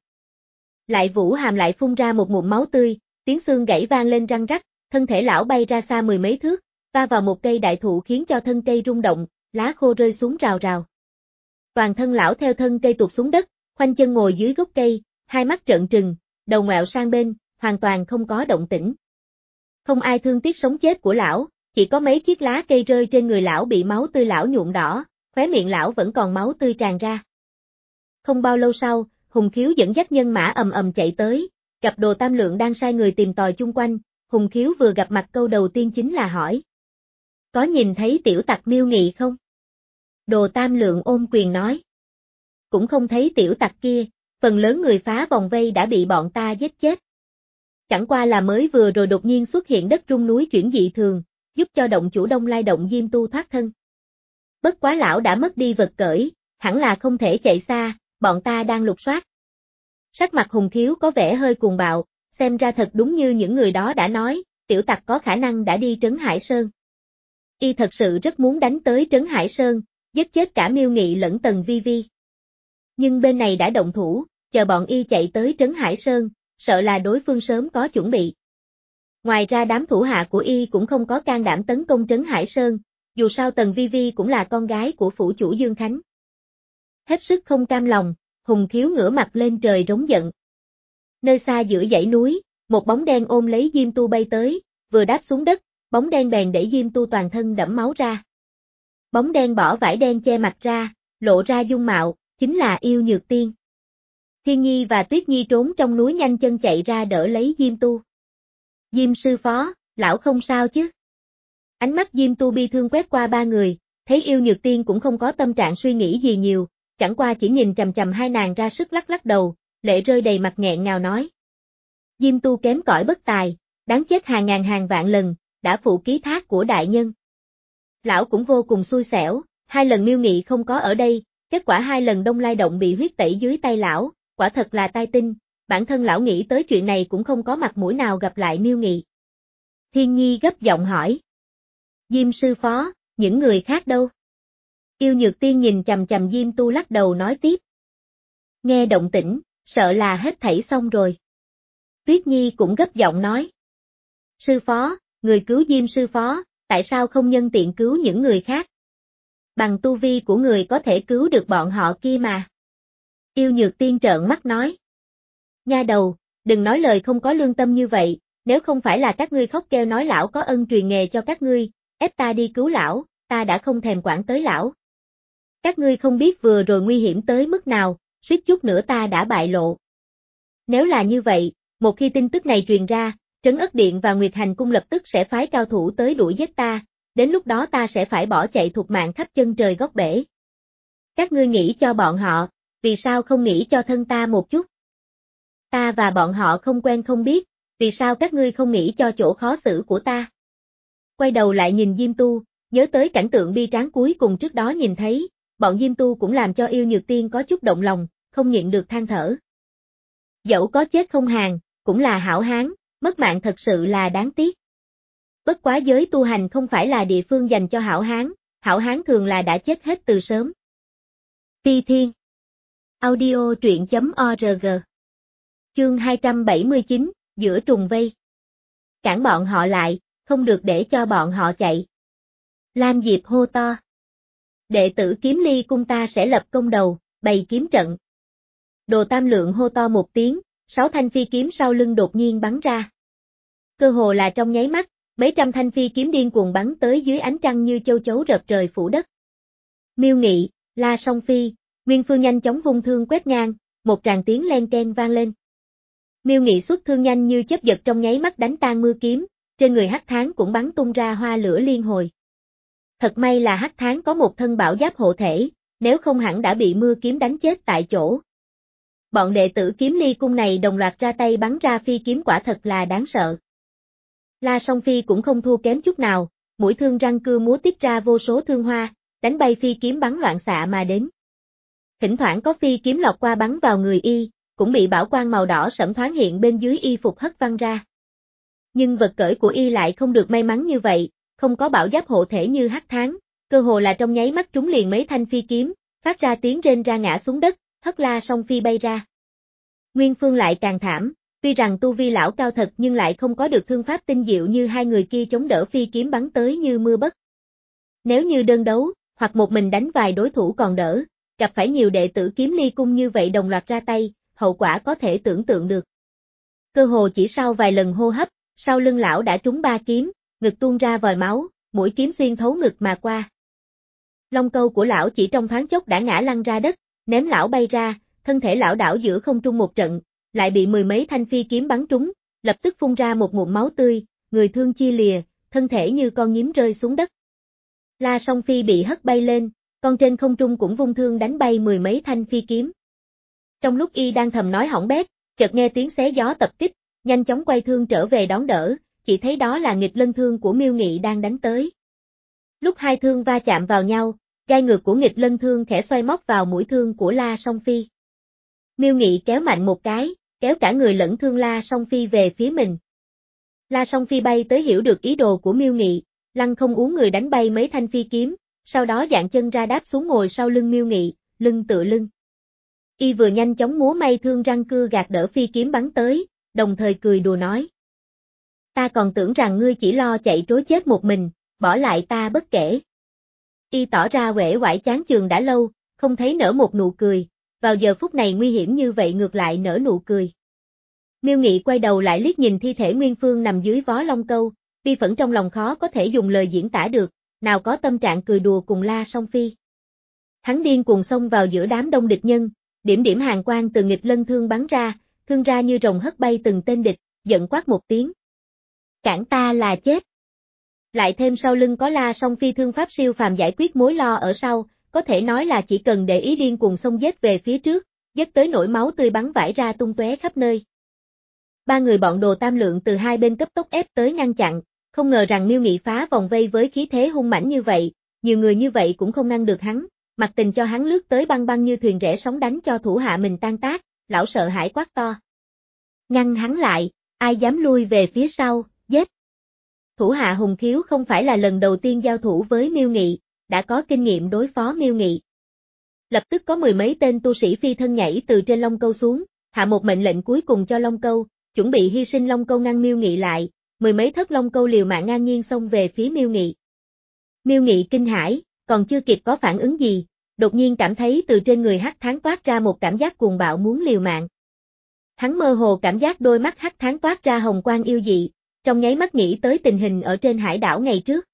Lại Vũ Hàm lại phun ra một ngụm máu tươi, tiếng xương gãy vang lên răng rắc, thân thể lão bay ra xa mười mấy thước, va vào một cây đại thụ khiến cho thân cây rung động, lá khô rơi xuống rào rào. Toàn thân lão theo thân cây tụt xuống đất, khoanh chân ngồi dưới gốc cây, hai mắt trợn trừng, đầu ngoẹo sang bên, hoàn toàn không có động tĩnh. Không ai thương tiếc sống chết của lão, chỉ có mấy chiếc lá cây rơi trên người lão bị máu tươi lão nhuộm đỏ, khóe miệng lão vẫn còn máu tươi tràn ra. Không bao lâu sau, Hùng Khiếu dẫn dắt nhân mã ầm ầm chạy tới, gặp Đồ Tam Lượng đang sai người tìm tòi chung quanh, Hùng Khiếu vừa gặp mặt câu đầu tiên chính là hỏi. Có nhìn thấy tiểu tặc Miêu Nghị không? Đồ Tam Lượng ôm quyền nói. Cũng không thấy tiểu tặc kia, phần lớn người phá vòng vây đã bị bọn ta giết chết. Chẳng qua là mới vừa rồi đột nhiên xuất hiện đất rung núi chuyển dị thường, giúp cho động chủ Đông Lai động Diêm Tu thoát thân. Bất quá lão đã mất đi vật cởi, hẳn là không thể chạy xa, bọn ta đang lục soát. Sắc mặt Hùng Khiếu có vẻ hơi cuồng bạo, xem ra thật đúng như những người đó đã nói, tiểu tặc có khả năng đã đi Trấn Hải Sơn. Y thật sự rất muốn đánh tới Trấn Hải Sơn, giết chết cả Miêu Nghị lẫn Tần Vi Vi. Nhưng bên này đã động thủ, chờ bọn Y chạy tới Trấn Hải Sơn, sợ là đối phương sớm có chuẩn bị. Ngoài ra đám thủ hạ của Y cũng không có can đảm tấn công Trấn Hải Sơn, dù sao Tần Vi Vi cũng là con gái của phủ chủ Dương Khánh. Hết sức không cam lòng, Hùng Khiếu ngửa mặt lên trời rống giận. Nơi xa giữa dãy núi, một bóng đen ôm lấy Diêm Tu bay tới, vừa đáp xuống đất, bóng đen bèn đẩy Diêm Tu toàn thân đẫm máu ra. Bóng đen bỏ vải đen che mặt ra, lộ ra dung mạo, chính là Yêu Nhược Tiên. Thiên Nhi và Tuyết Nhi trốn trong núi nhanh chân chạy ra đỡ lấy Diêm Tu. Diêm sư phó, lão không sao chứ? Ánh mắt Diêm Tu bi thương quét qua ba người, thấy Yêu Nhược Tiên cũng không có tâm trạng suy nghĩ gì nhiều, chẳng qua chỉ nhìn chằm chằm hai nàng ra sức lắc lắc đầu, lệ rơi đầy mặt nghẹn ngào nói. Diêm Tu kém cỏi bất tài, đáng chết hàng ngàn hàng vạn lần, đã phụ ký thác của đại nhân. Lão cũng vô cùng xui xẻo, hai lần Miêu Nghị không có ở đây, kết quả hai lần Đông Lai động bị huyết tẩy dưới tay lão, quả thật là tai tinh, bản thân lão nghĩ tới chuyện này cũng không có mặt mũi nào gặp lại Miêu Nghị. Thiên Nhi gấp giọng hỏi. Diêm sư phó, những người khác đâu? Yêu Nhược Tiên nhìn chằm chằm Diêm Tu lắc đầu nói tiếp. Nghe động tĩnh, sợ là hết thảy xong rồi. Tuyết Nhi cũng gấp giọng nói. Sư phó, người cứu Diêm sư phó, tại sao không nhân tiện cứu những người khác? Bằng tu vi của người có thể cứu được bọn họ kia mà. Yêu Nhược Tiên trợn mắt nói. Nha đầu, đừng nói lời không có lương tâm như vậy, nếu không phải là các ngươi khóc kêu nói lão có ân truyền nghề cho các ngươi, ép ta đi cứu lão, ta đã không thèm quản tới lão. Các ngươi không biết vừa rồi nguy hiểm tới mức nào, suýt chút nữa ta đã bại lộ. Nếu là như vậy, một khi tin tức này truyền ra, Trấn Ất Điện và Nguyệt Hành Cung lập tức sẽ phái cao thủ tới đuổi giết ta, đến lúc đó ta sẽ phải bỏ chạy thục mạng khắp chân trời góc bể. Các ngươi nghĩ cho bọn họ, vì sao không nghĩ cho thân ta một chút? Ta và bọn họ không quen không biết, vì sao các ngươi không nghĩ cho chỗ khó xử của ta? Quay đầu lại nhìn Diêm Tu, nhớ tới cảnh tượng bi tráng cuối cùng trước đó nhìn thấy, bọn Diêm Tu cũng làm cho Yêu Nhược Tiên có chút động lòng, không nhịn được than thở. Dẫu có chết không hàng, cũng là hảo hán, mất mạng thật sự là đáng tiếc. Bất quá giới tu hành không phải là địa phương dành cho hảo hán, hảo hán thường là đã chết hết từ sớm. Ti Thiên Audio truyện chấm org Chương hai trăm bảy mươi chín, giữa trùng vây. Cản bọn họ lại, không được để cho bọn họ chạy. Lam Diệp hô to. Đệ tử Kiếm Ly cung ta sẽ lập công đầu, bày kiếm trận, Đồ Tam Lượng hô to một tiếng, sáu thanh phi kiếm sau lưng đột nhiên bắn ra. Cơ hồ là trong nháy mắt, mấy trăm thanh phi kiếm điên cuồng bắn tới dưới ánh trăng như châu chấu rợp trời phủ đất. Miêu Nghị, La Song Phi, Nguyên Phương nhanh chóng vung thương quét ngang, một tràng tiếng len keng vang lên. Miêu Nghị xuất thương nhanh như chớp giật trong nháy mắt đánh tan mưa kiếm, trên người Hắc Thán cũng bắn tung ra hoa lửa liên hồi. Thật may là Hắc Thán có một thân bảo giáp hộ thể, nếu không hẳn đã bị mưa kiếm đánh chết tại chỗ. Bọn đệ tử Kiếm Ly cung này đồng loạt ra tay bắn ra phi kiếm quả thật là đáng sợ. La Song Phi cũng không thua kém chút nào, mũi thương răng cưa múa tiết ra vô số thương hoa, đánh bay phi kiếm bắn loạn xạ mà đến. Thỉnh thoảng có phi kiếm lọt qua bắn vào người y, cũng bị bảo quang màu đỏ sẫm thoáng hiện bên dưới y phục hất văng ra. Nhưng vật cởi của y lại không được may mắn như vậy, không có bảo giáp hộ thể như Hắc Thán, cơ hồ là trong nháy mắt trúng liền mấy thanh phi kiếm, phát ra tiếng rên ra ngã xuống đất, hất La Song Phi bay ra. Nguyên Phương lại càng thảm, tuy rằng tu vi lão cao thật nhưng lại không có được thương pháp tinh diệu như hai người kia chống đỡ phi kiếm bắn tới như mưa bất. Nếu như đơn đấu, hoặc một mình đánh vài đối thủ còn đỡ, gặp phải nhiều đệ tử Kiếm Ly cung như vậy đồng loạt ra tay, hậu quả có thể tưởng tượng được. Cơ hồ chỉ sau vài lần hô hấp, sau lưng lão đã trúng ba kiếm, ngực tuôn ra vòi máu, mũi kiếm xuyên thấu ngực mà qua. Long câu của lão chỉ trong thoáng chốc đã ngã lăn ra đất, ném lão bay ra, thân thể lão đảo giữa không trung một trận, lại bị mười mấy thanh phi kiếm bắn trúng, lập tức phun ra một ngụm máu tươi, người thương chia lìa, thân thể như con nhím rơi xuống đất. La Song Phi bị hất bay lên, con trên không trung cũng vung thương đánh bay mười mấy thanh phi kiếm. Trong lúc y đang thầm nói hỏng bét, chợt nghe tiếng xé gió tập kích, nhanh chóng quay thương trở về đón đỡ, chỉ thấy đó là nghịch lân thương của Miêu Nghị đang đánh tới. Lúc hai thương va chạm vào nhau, gai ngược của nghịch lân thương khẽ xoay móc vào mũi thương của La Song Phi. Miêu Nghị kéo mạnh một cái, kéo cả người lẫn thương La Song Phi về phía mình. La Song Phi bay tới hiểu được ý đồ của Miêu Nghị, lăng không uốn người đánh bay mấy thanh phi kiếm, sau đó dạn chân ra đáp xuống ngồi sau lưng Miêu Nghị, lưng tựa lưng. Y vừa nhanh chóng múa may thương răng cưa gạt đỡ phi kiếm bắn tới, đồng thời cười đùa nói. Ta còn tưởng rằng ngươi chỉ lo chạy trối chết một mình, bỏ lại ta bất kể. Y tỏ ra uể oải chán chường đã lâu, không thấy nở một nụ cười, vào giờ phút này nguy hiểm như vậy ngược lại nở nụ cười. Miêu Nghị quay đầu lại liếc nhìn thi thể Nguyên Phương nằm dưới vó long câu, bi phẫn trong lòng khó có thể dùng lời diễn tả được, nào có tâm trạng cười đùa cùng La Song Phi. Hắn điên cuồng xông vào giữa đám đông địch nhân, điểm điểm hàn quang từ nghịch lân thương bắn ra, thương ra như rồng hất bay từng tên địch, giận quát một tiếng. Cản ta là chết. Lại thêm sau lưng có La Song Phi thương pháp siêu phàm giải quyết mối lo ở sau, có thể nói là chỉ cần để ý điên cuồng xông giết về phía trước, giết tới nỗi máu tươi bắn vãi ra tung tóe khắp nơi. Ba người bọn Đồ Tam Lượng từ hai bên cấp tốc ép tới ngăn chặn, không ngờ rằng Miêu Nghị phá vòng vây với khí thế hung mãnh như vậy, nhiều người như vậy cũng không ngăn được hắn, mặc tình cho hắn lướt tới băng băng như thuyền rẽ sóng đánh cho thủ hạ mình tan tác, lão sợ hãi quát to. Ngăn hắn lại, ai dám lui về phía sau, giết. Thủ hạ Hùng Khiếu không phải là lần đầu tiên giao thủ với Miêu Nghị, đã có kinh nghiệm đối phó Miêu Nghị. Lập tức có mười mấy tên tu sĩ phi thân nhảy từ trên long câu xuống, hạ một mệnh lệnh cuối cùng cho long câu, chuẩn bị hy sinh long câu ngăn Miêu Nghị lại, mười mấy thất long câu liều mạng ngang nhiên xông về phía Miêu Nghị. Miêu Nghị kinh hãi, còn chưa kịp có phản ứng gì, đột nhiên cảm thấy từ trên người Hắc Thán toát ra một cảm giác cuồng bạo muốn liều mạng. Hắn mơ hồ cảm giác đôi mắt Hắc Thán toát ra hồng quang yêu dị, trong nháy mắt nghĩ tới tình hình ở trên hải đảo ngày trước.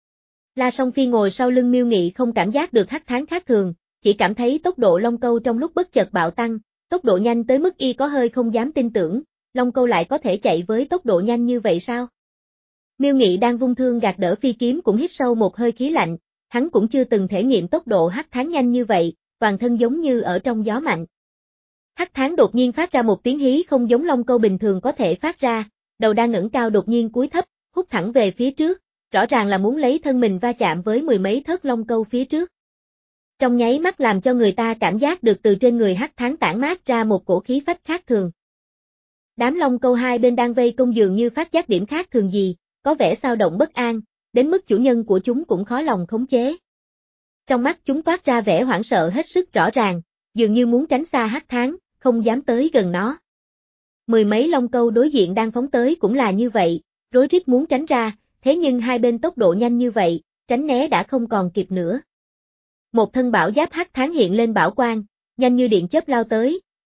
La Song Phi ngồi sau lưng Miêu Nghị không cảm giác được Hắc Thán khác thường, chỉ cảm thấy tốc độ long câu trong lúc bất chợt bạo tăng, tốc độ nhanh tới mức y có hơi không dám tin tưởng, long câu lại có thể chạy với tốc độ nhanh như vậy sao? Miêu Nghị đang vung thương gạt đỡ phi kiếm cũng hít sâu một hơi khí lạnh, hắn cũng chưa từng thể nghiệm tốc độ Hắc Thán nhanh như vậy, toàn thân giống như ở trong gió mạnh. Hắc Thán đột nhiên phát ra một tiếng hí không giống long câu bình thường có thể phát ra, đầu đang ngẩng cao đột nhiên cúi thấp, hút thẳng về phía trước, rõ ràng là muốn lấy thân mình va chạm với mười mấy thớt long câu phía trước. Trong nháy mắt làm cho người ta cảm giác được từ trên người Hắc Thán tản mát ra một cổ khí phách khác thường. Đám long câu hai bên đang vây công dường như phát giác điểm khác thường gì, có vẻ xao động bất an, đến mức chủ nhân của chúng cũng khó lòng khống chế. Trong mắt chúng toát ra vẻ hoảng sợ hết sức rõ ràng, dường như muốn tránh xa Hắc Thán, không dám tới gần nó. Mười mấy long câu đối diện đang phóng tới cũng là như vậy, rối rít muốn tránh ra, thế nhưng hai bên tốc độ nhanh như vậy, tránh né đã không còn kịp nữa. Một thân bảo giáp Hắc Thán hiện lên bảo quang, nhanh như điện chớp lao tới,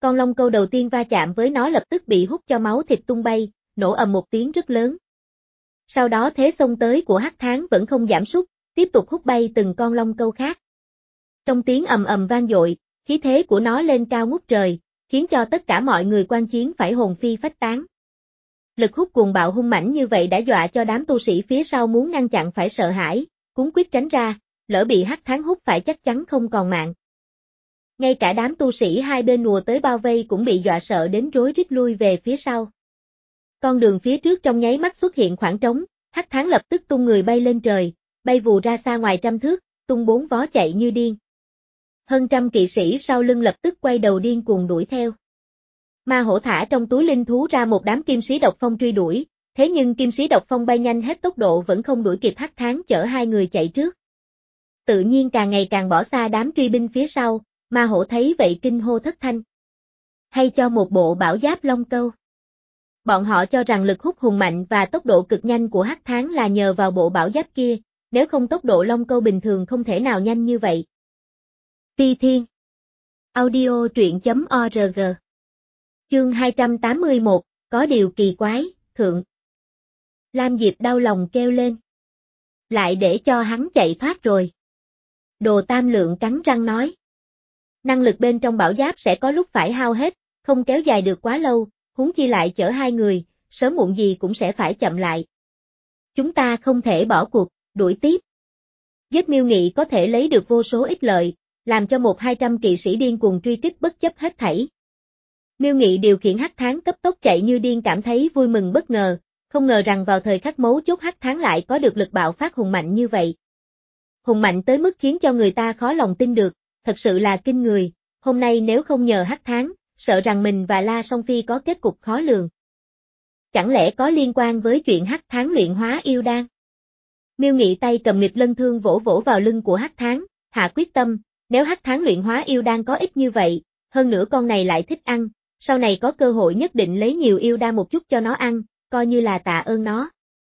Con long câu đầu tiên va chạm với nó lập tức bị hút cho máu thịt tung bay, nổ ầm một tiếng rất lớn. Sau đó thế xông tới của hắc thán vẫn không giảm sút, tiếp tục hút bay từng con long câu khác. Trong tiếng ầm ầm vang dội, khí thế của nó lên cao ngút trời, khiến cho tất cả mọi người quan chiến phải hồn phi phách tán. Lực hút cuồng bạo hung mãnh như vậy đã dọa cho đám tu sĩ phía sau muốn ngăn chặn phải sợ hãi, cuống quýt tránh ra, lỡ bị hắc thán hút phải chắc chắn không còn mạng. Ngay cả đám tu sĩ hai bên nùa tới bao vây cũng bị dọa sợ đến rối rít lui về phía sau. Con đường phía trước trong nháy mắt xuất hiện khoảng trống, hắc thán lập tức tung người bay lên trời, bay vù ra xa ngoài trăm thước, tung bốn vó chạy như điên. Hơn trăm kỵ sĩ sau lưng lập tức quay đầu điên cuồng đuổi theo. Ma hổ thả trong túi linh thú ra một đám kim sĩ độc phong truy đuổi, thế nhưng kim sĩ độc phong bay nhanh hết tốc độ vẫn không đuổi kịp hắc thán chở hai người chạy trước. Tự nhiên càng ngày càng bỏ xa đám truy binh phía sau, ma hổ thấy vậy kinh hô thất thanh. Hay cho một bộ bảo giáp long câu. Bọn họ cho rằng lực hút hùng mạnh và tốc độ cực nhanh của hắc thán là nhờ vào bộ bảo giáp kia, nếu không tốc độ long câu bình thường không thể nào nhanh như vậy. Phi Thiên Audio truyện chấm org Chương hai trăm tám mươi mốt, có điều kỳ quái, thượng. Lam Diệp đau lòng kêu lên. Lại để cho hắn chạy thoát rồi. Đồ Tam Lượng cắn răng nói. Năng lực bên trong bảo giáp sẽ có lúc phải hao hết, không kéo dài được quá lâu, huống chi lại chở hai người, sớm muộn gì cũng sẽ phải chậm lại. Chúng ta không thể bỏ cuộc, đuổi tiếp. Giết Miêu Nghị có thể lấy được vô số ích lợi, làm cho một hai trăm kỵ sĩ điên cuồng truy kích bất chấp hết thảy. Miêu Nghị điều khiển hắc thán cấp tốc chạy như điên cảm thấy vui mừng bất ngờ, không ngờ rằng vào thời khắc mấu chốt hắc thán lại có được lực bạo phát hùng mạnh như vậy. Hùng mạnh tới mức khiến cho người ta khó lòng tin được, thật sự là kinh người, hôm nay nếu không nhờ hắc thán, sợ rằng mình và La Song Phi có kết cục khó lường. Chẳng lẽ có liên quan với chuyện hắc thán luyện hóa yêu đan? Miêu Nghị tay cầm nghịch lân thương vỗ vỗ vào lưng của hắc thán, hạ quyết tâm, nếu hắc thán luyện hóa yêu đan có ích như vậy, hơn nữa con này lại thích ăn, sau này có cơ hội nhất định lấy nhiều yêu đan một chút cho nó ăn, coi như là tạ ơn nó.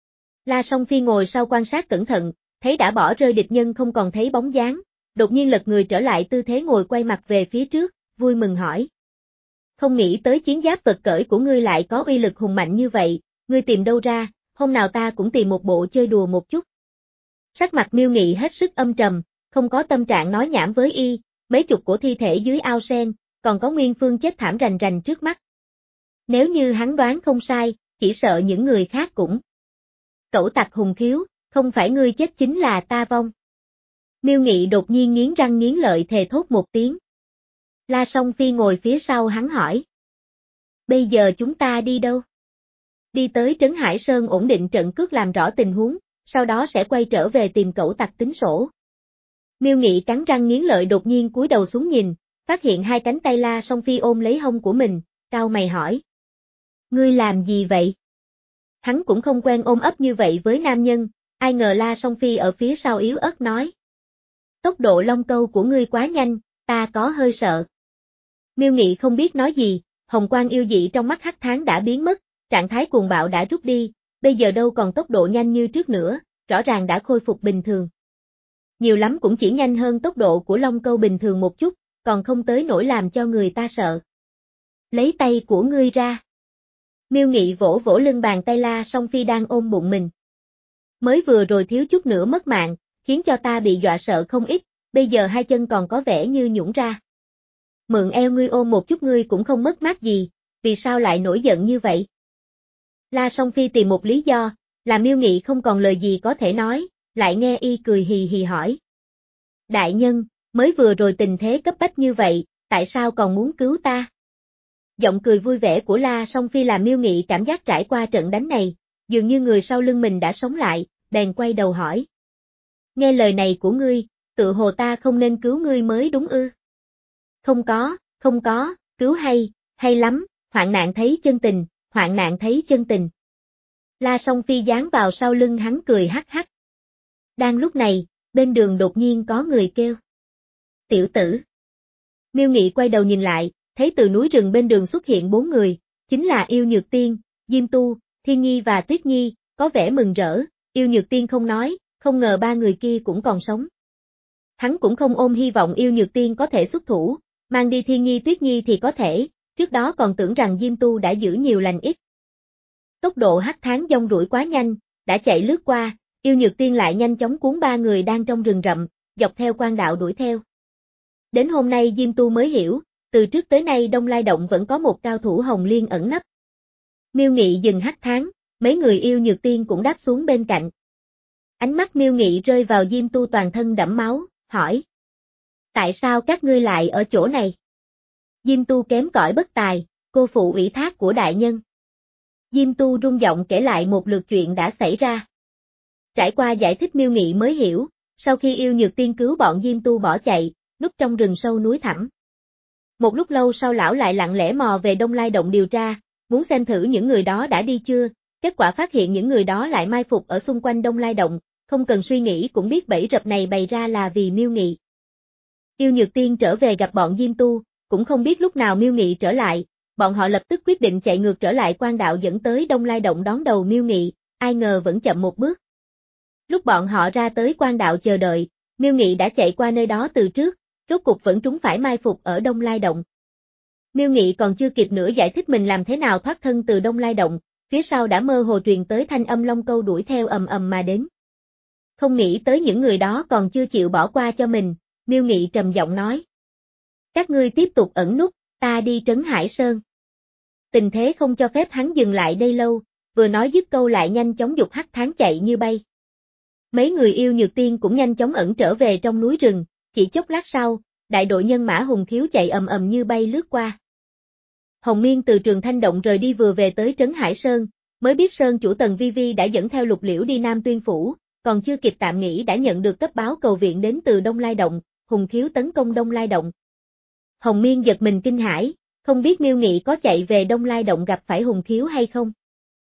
La Song Phi ngồi sau quan sát cẩn thận, thấy đã bỏ rơi địch nhân không còn thấy bóng dáng, đột nhiên lật người trở lại tư thế ngồi quay mặt về phía trước, vui mừng hỏi. Không nghĩ tới chiến giáp vật cởi của ngươi lại có uy lực hùng mạnh như vậy, ngươi tìm đâu ra, hôm nào ta cũng tìm một bộ chơi đùa một chút. Sắc mặt Miêu Nghị hết sức âm trầm, không có tâm trạng nói nhảm với y, mấy chục cổ thi thể dưới ao sen, còn có Nguyên Phương chết thảm rành rành trước mắt. Nếu như hắn đoán không sai, chỉ sợ những người khác cũng. Cẩu tặc hùng khiếu, không phải ngươi chết chính là ta vong. Miêu Nghị đột nhiên nghiến răng nghiến lợi thề thốt một tiếng. La Song Phi ngồi phía sau hắn hỏi. Bây giờ chúng ta đi đâu? Đi tới Trấn Hải Sơn ổn định trận cước làm rõ tình huống, sau đó sẽ quay trở về tìm cẩu tặc tính sổ. Miêu Nghị cắn răng nghiến lợi đột nhiên cúi đầu xuống nhìn, phát hiện hai cánh tay La Song Phi ôm lấy hông của mình, cau mày hỏi. Ngươi làm gì vậy? Hắn cũng không quen ôm ấp như vậy với nam nhân, ai ngờ La Song Phi ở phía sau yếu ớt nói. Tốc độ long câu của ngươi quá nhanh, ta có hơi sợ. Miêu Nghị không biết nói gì, hồng quang yêu dị trong mắt hắc thán đã biến mất, trạng thái cuồng bạo đã rút đi, bây giờ đâu còn tốc độ nhanh như trước nữa, rõ ràng đã khôi phục bình thường. Nhiều lắm cũng chỉ nhanh hơn tốc độ của long câu bình thường một chút, còn không tới nỗi làm cho người ta sợ. Lấy tay của ngươi ra. Miêu Nghị vỗ vỗ lưng bàn tay La Song Phi đang ôm bụng mình. Mới vừa rồi thiếu chút nữa mất mạng, khiến cho ta bị dọa sợ không ít, bây giờ hai chân còn có vẻ như nhũn ra. Mượn eo ngươi ôm một chút ngươi cũng không mất mát gì, vì sao lại nổi giận như vậy? La Song Phi tìm một lý do, làm Miêu Nghị không còn lời gì có thể nói, lại nghe y cười hì hì hỏi. Đại nhân, mới vừa rồi tình thế cấp bách như vậy, tại sao còn muốn cứu ta? Giọng cười vui vẻ của La Song Phi làm Miêu Nghị cảm giác trải qua trận đánh này, dường như người sau lưng mình đã sống lại, bèn quay đầu hỏi. Nghe lời này của ngươi, tự hồ ta không nên cứu ngươi mới đúng ư? Không có, không có, cứu hay, hay lắm, hoạn nạn thấy chân tình, hoạn nạn thấy chân tình. La Song Phi dán vào sau lưng hắn cười hắc hắc. Đang lúc này, bên đường đột nhiên có người kêu. Tiểu tử. Miêu Nghị quay đầu nhìn lại, thấy từ núi rừng bên đường xuất hiện bốn người, chính là Yêu Nhược Tiên, Diêm Tu, Thiên Nhi và Tuyết Nhi, có vẻ mừng rỡ, Yêu Nhược Tiên không nói, không ngờ ba người kia cũng còn sống. Hắn cũng không ôm hy vọng Yêu Nhược Tiên có thể xuất thủ, mang đi Thiên Nhi Tuyết Nhi thì có thể, trước đó còn tưởng rằng Diêm Tu đã giữ nhiều lành ít. Tốc độ hắc tháng dông đuổi quá nhanh, đã chạy lướt qua, Yêu Nhược Tiên lại nhanh chóng cuốn ba người đang trong rừng rậm, dọc theo quan đạo đuổi theo. Đến hôm nay Diêm Tu mới hiểu, từ trước tới nay Đông Lai Động vẫn có một cao thủ Hồng Liên ẩn nấp. Miêu Nghị dừng hắc tháng, mấy người Yêu Nhược Tiên cũng đáp xuống bên cạnh. Ánh mắt Miêu Nghị rơi vào Diêm Tu toàn thân đẫm máu, hỏi. Tại sao các ngươi lại ở chỗ này? Diêm Tu kém cỏi bất tài, cô phụ ủy thác của đại nhân. Diêm Tu rung giọng kể lại một lượt chuyện đã xảy ra. Trải qua giải thích Miêu Nghị mới hiểu, sau khi Yêu Nhược Tiên cứu bọn Diêm Tu bỏ chạy, núp trong rừng sâu núi thẳm. Một lúc lâu sau lão lại lặng lẽ mò về Đông Lai Động điều tra, muốn xem thử những người đó đã đi chưa, kết quả phát hiện những người đó lại mai phục ở xung quanh Đông Lai Động, không cần suy nghĩ cũng biết bẫy rập này bày ra là vì Miêu Nghị. Yêu Nhược Tiên trở về gặp bọn Diêm Tu, cũng không biết lúc nào Miêu Nghị trở lại, bọn họ lập tức quyết định chạy ngược trở lại quan đạo dẫn tới Đông Lai Động đón đầu Miêu Nghị, ai ngờ vẫn chậm một bước. Lúc bọn họ ra tới quan đạo chờ đợi, Miêu Nghị đã chạy qua nơi đó từ trước, rốt cục vẫn trúng phải mai phục ở Đông Lai Động. Miêu Nghị còn chưa kịp nữa giải thích mình làm thế nào thoát thân từ Đông Lai Động, phía sau đã mơ hồ truyền tới thanh âm Long Câu đuổi theo ầm ầm mà đến. Không nghĩ tới những người đó còn chưa chịu bỏ qua cho mình, Miêu Nghị trầm giọng nói. Các ngươi tiếp tục ẩn núp, ta đi Trấn Hải Sơn. Tình thế không cho phép hắn dừng lại đây lâu, vừa nói dứt câu lại nhanh chóng giục hắc tháng chạy như bay. Mấy người Yêu Nhược Tiên cũng nhanh chóng ẩn trở về trong núi rừng, chỉ chốc lát sau, đại đội nhân mã hùng khiếu chạy ầm ầm như bay lướt qua. Hồng Miên từ Trường Thanh Động rời đi vừa về tới Trấn Hải Sơn, mới biết Sơn chủ Tần Vi Vi đã dẫn theo Lục Liễu đi Nam Tuyên Phủ, còn chưa kịp tạm nghỉ đã nhận được cấp báo cầu viện đến từ Đông Lai Động, hùng khiếu tấn công Đông Lai Động. Hồng Miên giật mình kinh hãi, không biết Miêu Nghị có chạy về Đông Lai Động gặp phải hùng khiếu hay không.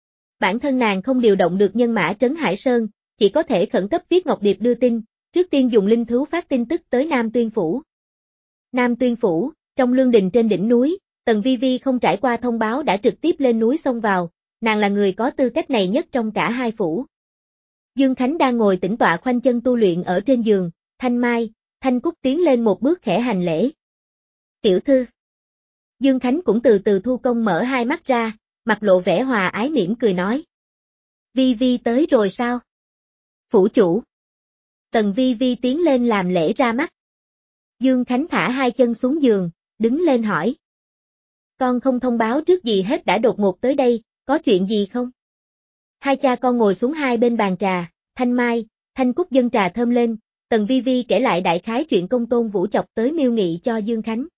Bản thân nàng không điều động được nhân mã Trấn Hải Sơn, chỉ có thể khẩn cấp viết ngọc điệp đưa tin, trước tiên dùng linh thú phát tin tức tới Nam Tuyên Phủ. Nam Tuyên Phủ, trong lương đình trên đỉnh núi, Tần Vi Vi không trải qua thông báo đã trực tiếp lên núi xông vào, nàng là người có tư cách này nhất trong cả hai phủ. Dương Khánh đang ngồi tĩnh tọa khoanh chân tu luyện ở trên giường, Thanh Mai, Thanh Cúc tiến lên một bước khẽ hành lễ. Tiểu thư. Dương Khánh cũng từ từ thu công mở hai mắt ra, mặt lộ vẻ hòa ái mỉm cười nói. Vi Vi tới rồi sao? Phủ chủ. Tần Vi Vi tiến lên làm lễ ra mắt. Dương Khánh thả hai chân xuống giường, đứng lên hỏi. Con không thông báo trước gì hết đã đột ngột tới đây, có chuyện gì không? Hai cha con ngồi xuống hai bên bàn trà, Thanh Mai, Thanh Cúc dâng trà thơm lên, Tần Vi Vi kể lại đại khái chuyện công tôn Vũ chọc tới Miêu Nghị cho Dương Khánh.